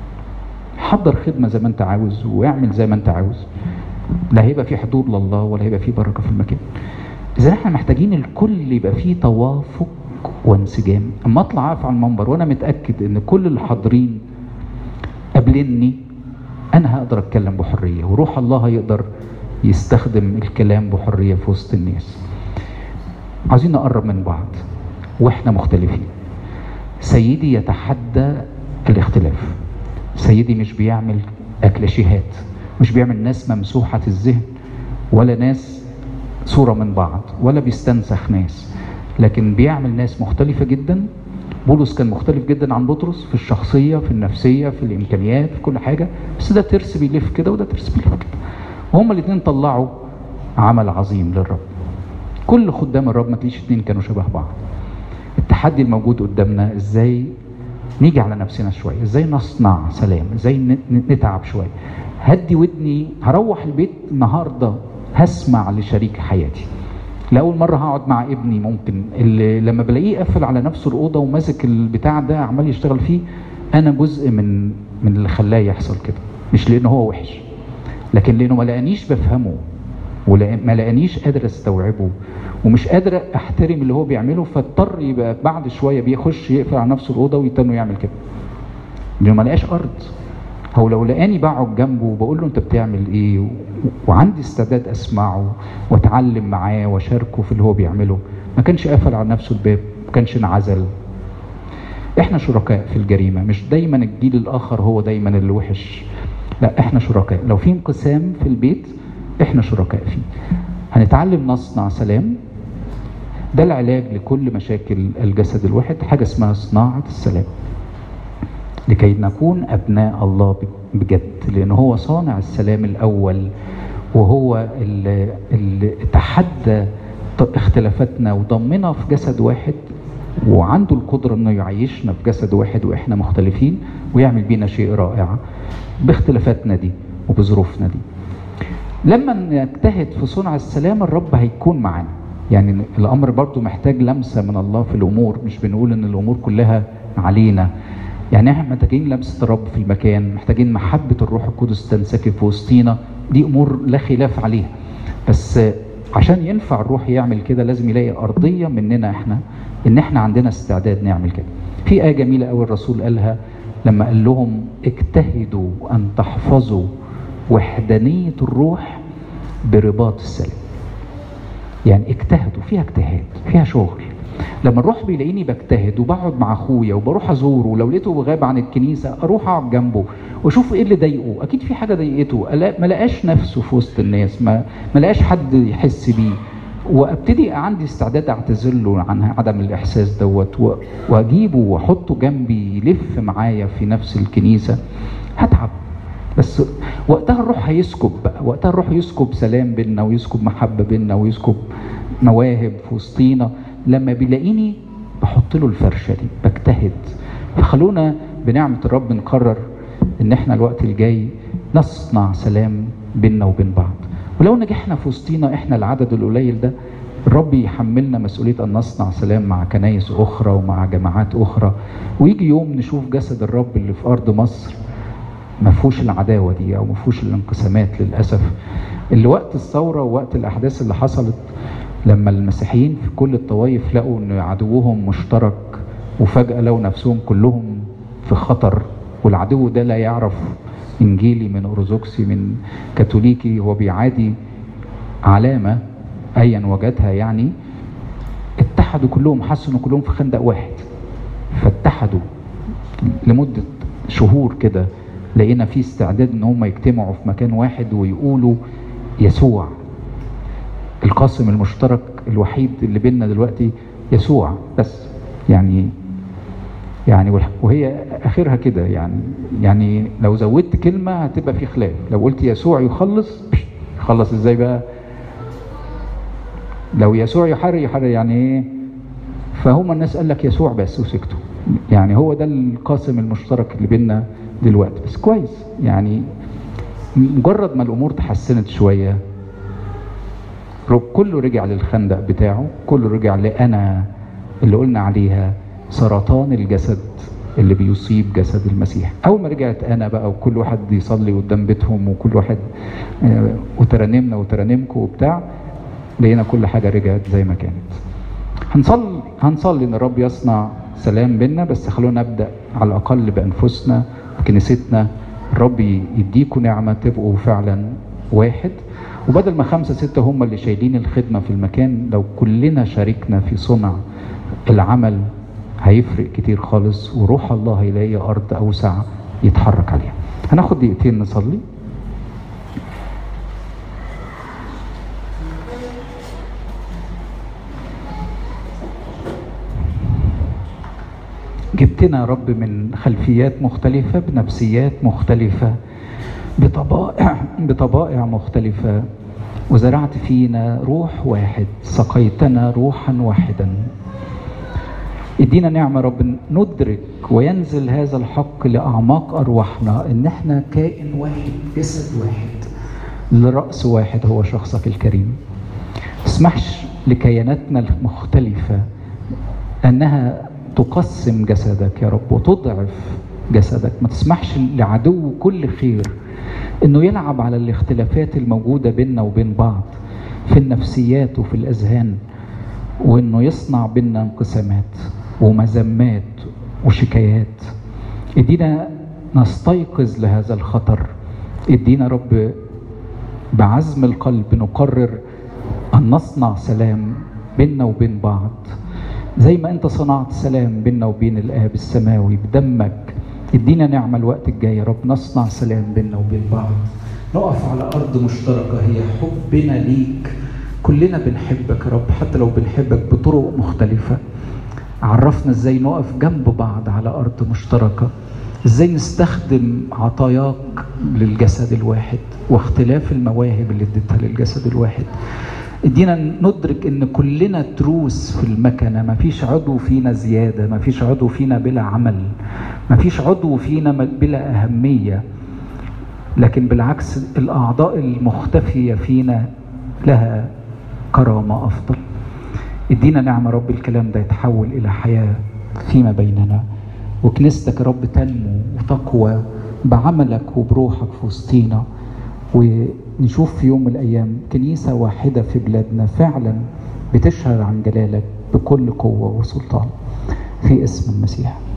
حضر خدمة زي ما انت عاوز واعمل زي ما انت عاوز، لا هيبقى فيه حضور لله ولا هيبقى فيه بركة في المكان. اذا احنا محتاجين الكل يبقى فيه توافق وانسجام. اما اطلع اقف على المنبر وانا متأكد ان كل اللي حاضرين قابليني، انا هقدر اتكلم بحرية، وروح الله هيقدر يستخدم الكلام بحرية في وسط الناس. عايزين نقرب من بعض واحنا مختلفين. سيدي يتحدى الاختلاف. سيدي مش بيعمل اكلاشيهات، مش بيعمل ناس ممسوحة الذهن، ولا ناس صورة من بعض، ولا بيستنسخ ناس، لكن بيعمل ناس مختلفة جدا. بولس كان مختلف جدا عن بطرس في الشخصية، في النفسية، في الامكانيات، في كل حاجة، بس ده ترس بيلف كده وده ترس بيلف كده، وهما الاثنين طلعوا عمل عظيم للرب. كل خدام الرب ما تلاقيش اتنين كانوا شبه بعض. التحدي الموجود قدامنا ازاي نيجي على نفسنا شوية، ازاي نصنع سلام، ازاي نتعب شوية. هدي ودني، هروح البيت النهاردة هسمع لشريك حياتي. لأول مرة هقعد مع ابني، ممكن اللي لما بلاقيه قفل على نفسه الأوضة وماسك البتاع ده عمال يشتغل فيه، أنا جزء من اللي خلاه يحصل كده، مش لأنه هو وحش، لكن لأنه ما لقانيش بفهمه، وما لقانيش قادر استوعبه، ومش قادر احترم اللي هو بيعمله، فاضطر يبقى بعد شويه بيخش يقفل على نفسه الاوضه ويتنه يعمل كده، لانه ما لقاش ارض. هو لو لقاني بقعد جنبه وبقول له انت بتعمل ايه، وعندي استعداد اسمعه واتعلم معاه واشاركه في اللي هو بيعمله، ما كانش قافل على نفسه الباب، ما كانش انعزل. احنا شركاء في الجريمه، مش دايما الجيل الاخر هو دايما اللي وحش، لا احنا شركاء. لو في انقسام في البيت احنا شركاء فيه. هنتعلم نصنع سلام. ده العلاج لكل مشاكل الجسد الواحد، حاجة اسمها صناعة السلام، لكي نكون أبناء الله بجد، لأنه هو صانع السلام الأول، وهو اللي تحدى اختلافاتنا وضمنا في جسد واحد، وعنده القدرة انه يعيشنا في جسد واحد واحنا مختلفين، ويعمل بينا شيء رائع باختلافاتنا دي وبظروفنا دي. لما نجتهد في صنع السلام الرب هيكون معانا. يعني الامر برضو محتاج لمسة من الله في الامور، مش بنقول ان الامور كلها علينا، يعني احنا محتاجين لمسة الرب في المكان، محتاجين محبة الروح القدس تنسكب في وسطينا، دي امور لا خلاف عليها. بس عشان ينفع الروح يعمل كده لازم يلاقي ارضية مننا احنا، ان احنا عندنا استعداد نعمل كده. في آية جميلة قوي الرسول قالها لما قال لهم اجتهدوا ان تحفظوا وحدانية الروح برباط السلام. يعني اجتهدوا، فيها اجتهاد، فيها شغل. لما الروح بيلاقيني بجتهد وبقعد مع اخويا وبروح ازوره، ولو لقيته غاب عن الكنيسه اروح اقعد جنبه واشوف ايه اللي ضايقه، اكيد في حاجه ضايقته، ما لقاش نفسه في وسط الناس، ما لقاش حد يحس بيه، وابتدي عندي استعداد اعتذر له عن عدم الاحساس دوت، واجيبه واحطه جنبي يلف معايا في نفس الكنيسه. هتعب، بس وقتها الروح هيسكب بقى، وقتها الروح يسكب سلام بيننا، ويسكب محبه بيننا، ويسكب مواهب في وسطينا. لما بيلاقيني بحط له الفرشه دي، بجتهد. خلونا بنعمة الرب نقرر ان احنا الوقت الجاي نصنع سلام بيننا وبين بعض. ولو نجحنا في وسطينا احنا العدد القليل ده، الرب يحملنا مسؤولية ان نصنع سلام مع كنايس اخرى ومع جماعات اخرى، ويجي يوم نشوف جسد الرب اللي في ارض مصر ما فيهوش العداوة دي او ما فيهوش الانقسامات للأسف. اللي وقت الثورة ووقت الاحداث اللي حصلت لما المسيحيين في كل الطوائف لقوا ان عدوهم مشترك، وفجأة لقوا نفسهم كلهم في خطر، والعدو ده لا يعرف انجيلي من ارثوذكسي من كاثوليكي، هو بيعادي علامة ايا وجدها يعني. اتحدوا كلهم، حسوا ان كلهم في خندق واحد، فاتحدوا لمدة شهور كده. لقينا في استعداد ان هم يجتمعوا في مكان واحد ويقولوا يسوع. القاسم المشترك الوحيد اللي بيننا دلوقتي يسوع بس، يعني وهي اخرها كده يعني لو زودت كلمة هتبقى في خلاف. لو قلت يسوع يخلص ازاي بقى؟ لو يسوع يحرر يعني ايه؟ فهم الناس قال لك يسوع بس وسكتوا. يعني هو ده القاسم المشترك اللي بيننا دلوقتي. بس كويس يعني مجرد ما الامور تحسنت شوية كله رجع للخندق بتاعه، كله رجع لأنا اللي قلنا عليها سرطان الجسد اللي بيصيب جسد المسيح. اول ما رجعت انا بقى وكل واحد يصلي قدام بيتهم وكل واحد وترنمنا وترنمكم وبتاع، لقينا كل حاجة رجعت زي ما كانت. هنصلي ان الرب يصنع سلام بينا، بس خلونا نبدأ على الاقل بانفسنا وكنيستنا. الرب يديكم نعمة تبقوا فعلا واحد، وبدل ما 5 6 هم اللي شايلين الخدمة في المكان، لو كلنا شاركنا في صنع العمل هيفرق كتير خالص، وروح الله هيلاقي أرض أوسع يتحرك عليها. هناخد دقيقتين نصلي. جبتنا يا رب من خلفيات مختلفة، بنفسيات مختلفة، بطبائع مختلفة، وزرعت فينا روح واحد، سقيتنا روحا واحدا. ادينا نعمة رب ندرك وينزل هذا الحق لأعماق أرواحنا، إن احنا كائن واحد، جسد واحد، لرأس واحد هو شخصك الكريم. اسمحش لكياناتنا المختلفة أنها تقسم جسدك يا رب وتضعف جسدك. ما تسمحش لعدو كل خير إنه يلعب على الاختلافات الموجودة بيننا وبين بعض في النفسيات وفي الأذهان، وإنه يصنع بيننا انقسامات ومذمات وشكايات. ادينا نستيقظ لهذا الخطر. ادينا رب بعزم القلب نقرر أن نصنع سلام بيننا وبين بعض، زي ما أنت صنعت سلام بيننا وبين الآب السماوي بدمك. ادينا نعمة الوقت الجاي يا رب نصنع سلام بيننا وبين بعض، نقف على أرض مشتركة هي حبنا ليك. كلنا بنحبك يا رب، حتى لو بنحبك بطرق مختلفة. عرفنا ازاي نقف جنب بعض على أرض مشتركة، ازاي نستخدم عطاياك للجسد الواحد واختلاف المواهب اللي اديتها للجسد الواحد. ادينا ندرك ان كلنا تروس في المكنة، ما فيش عضو فينا زيادة، ما فيش عضو فينا بلا عمل، ما فيش عضو فينا بلا أهمية، لكن بالعكس الأعضاء المختفية فينا لها كرامة أفضل. ادينا نعمة رب الكلام ده يتحول إلى حياة فيما بيننا، وكنيستك يا رب تنمو وتقوى بعملك وبروحك في وسطينا، ونشوف في يوم من الأيام كنيسة واحدة في بلادنا فعلا بتشهد عن جلالك بكل قوة وسلطان، في اسم المسيح.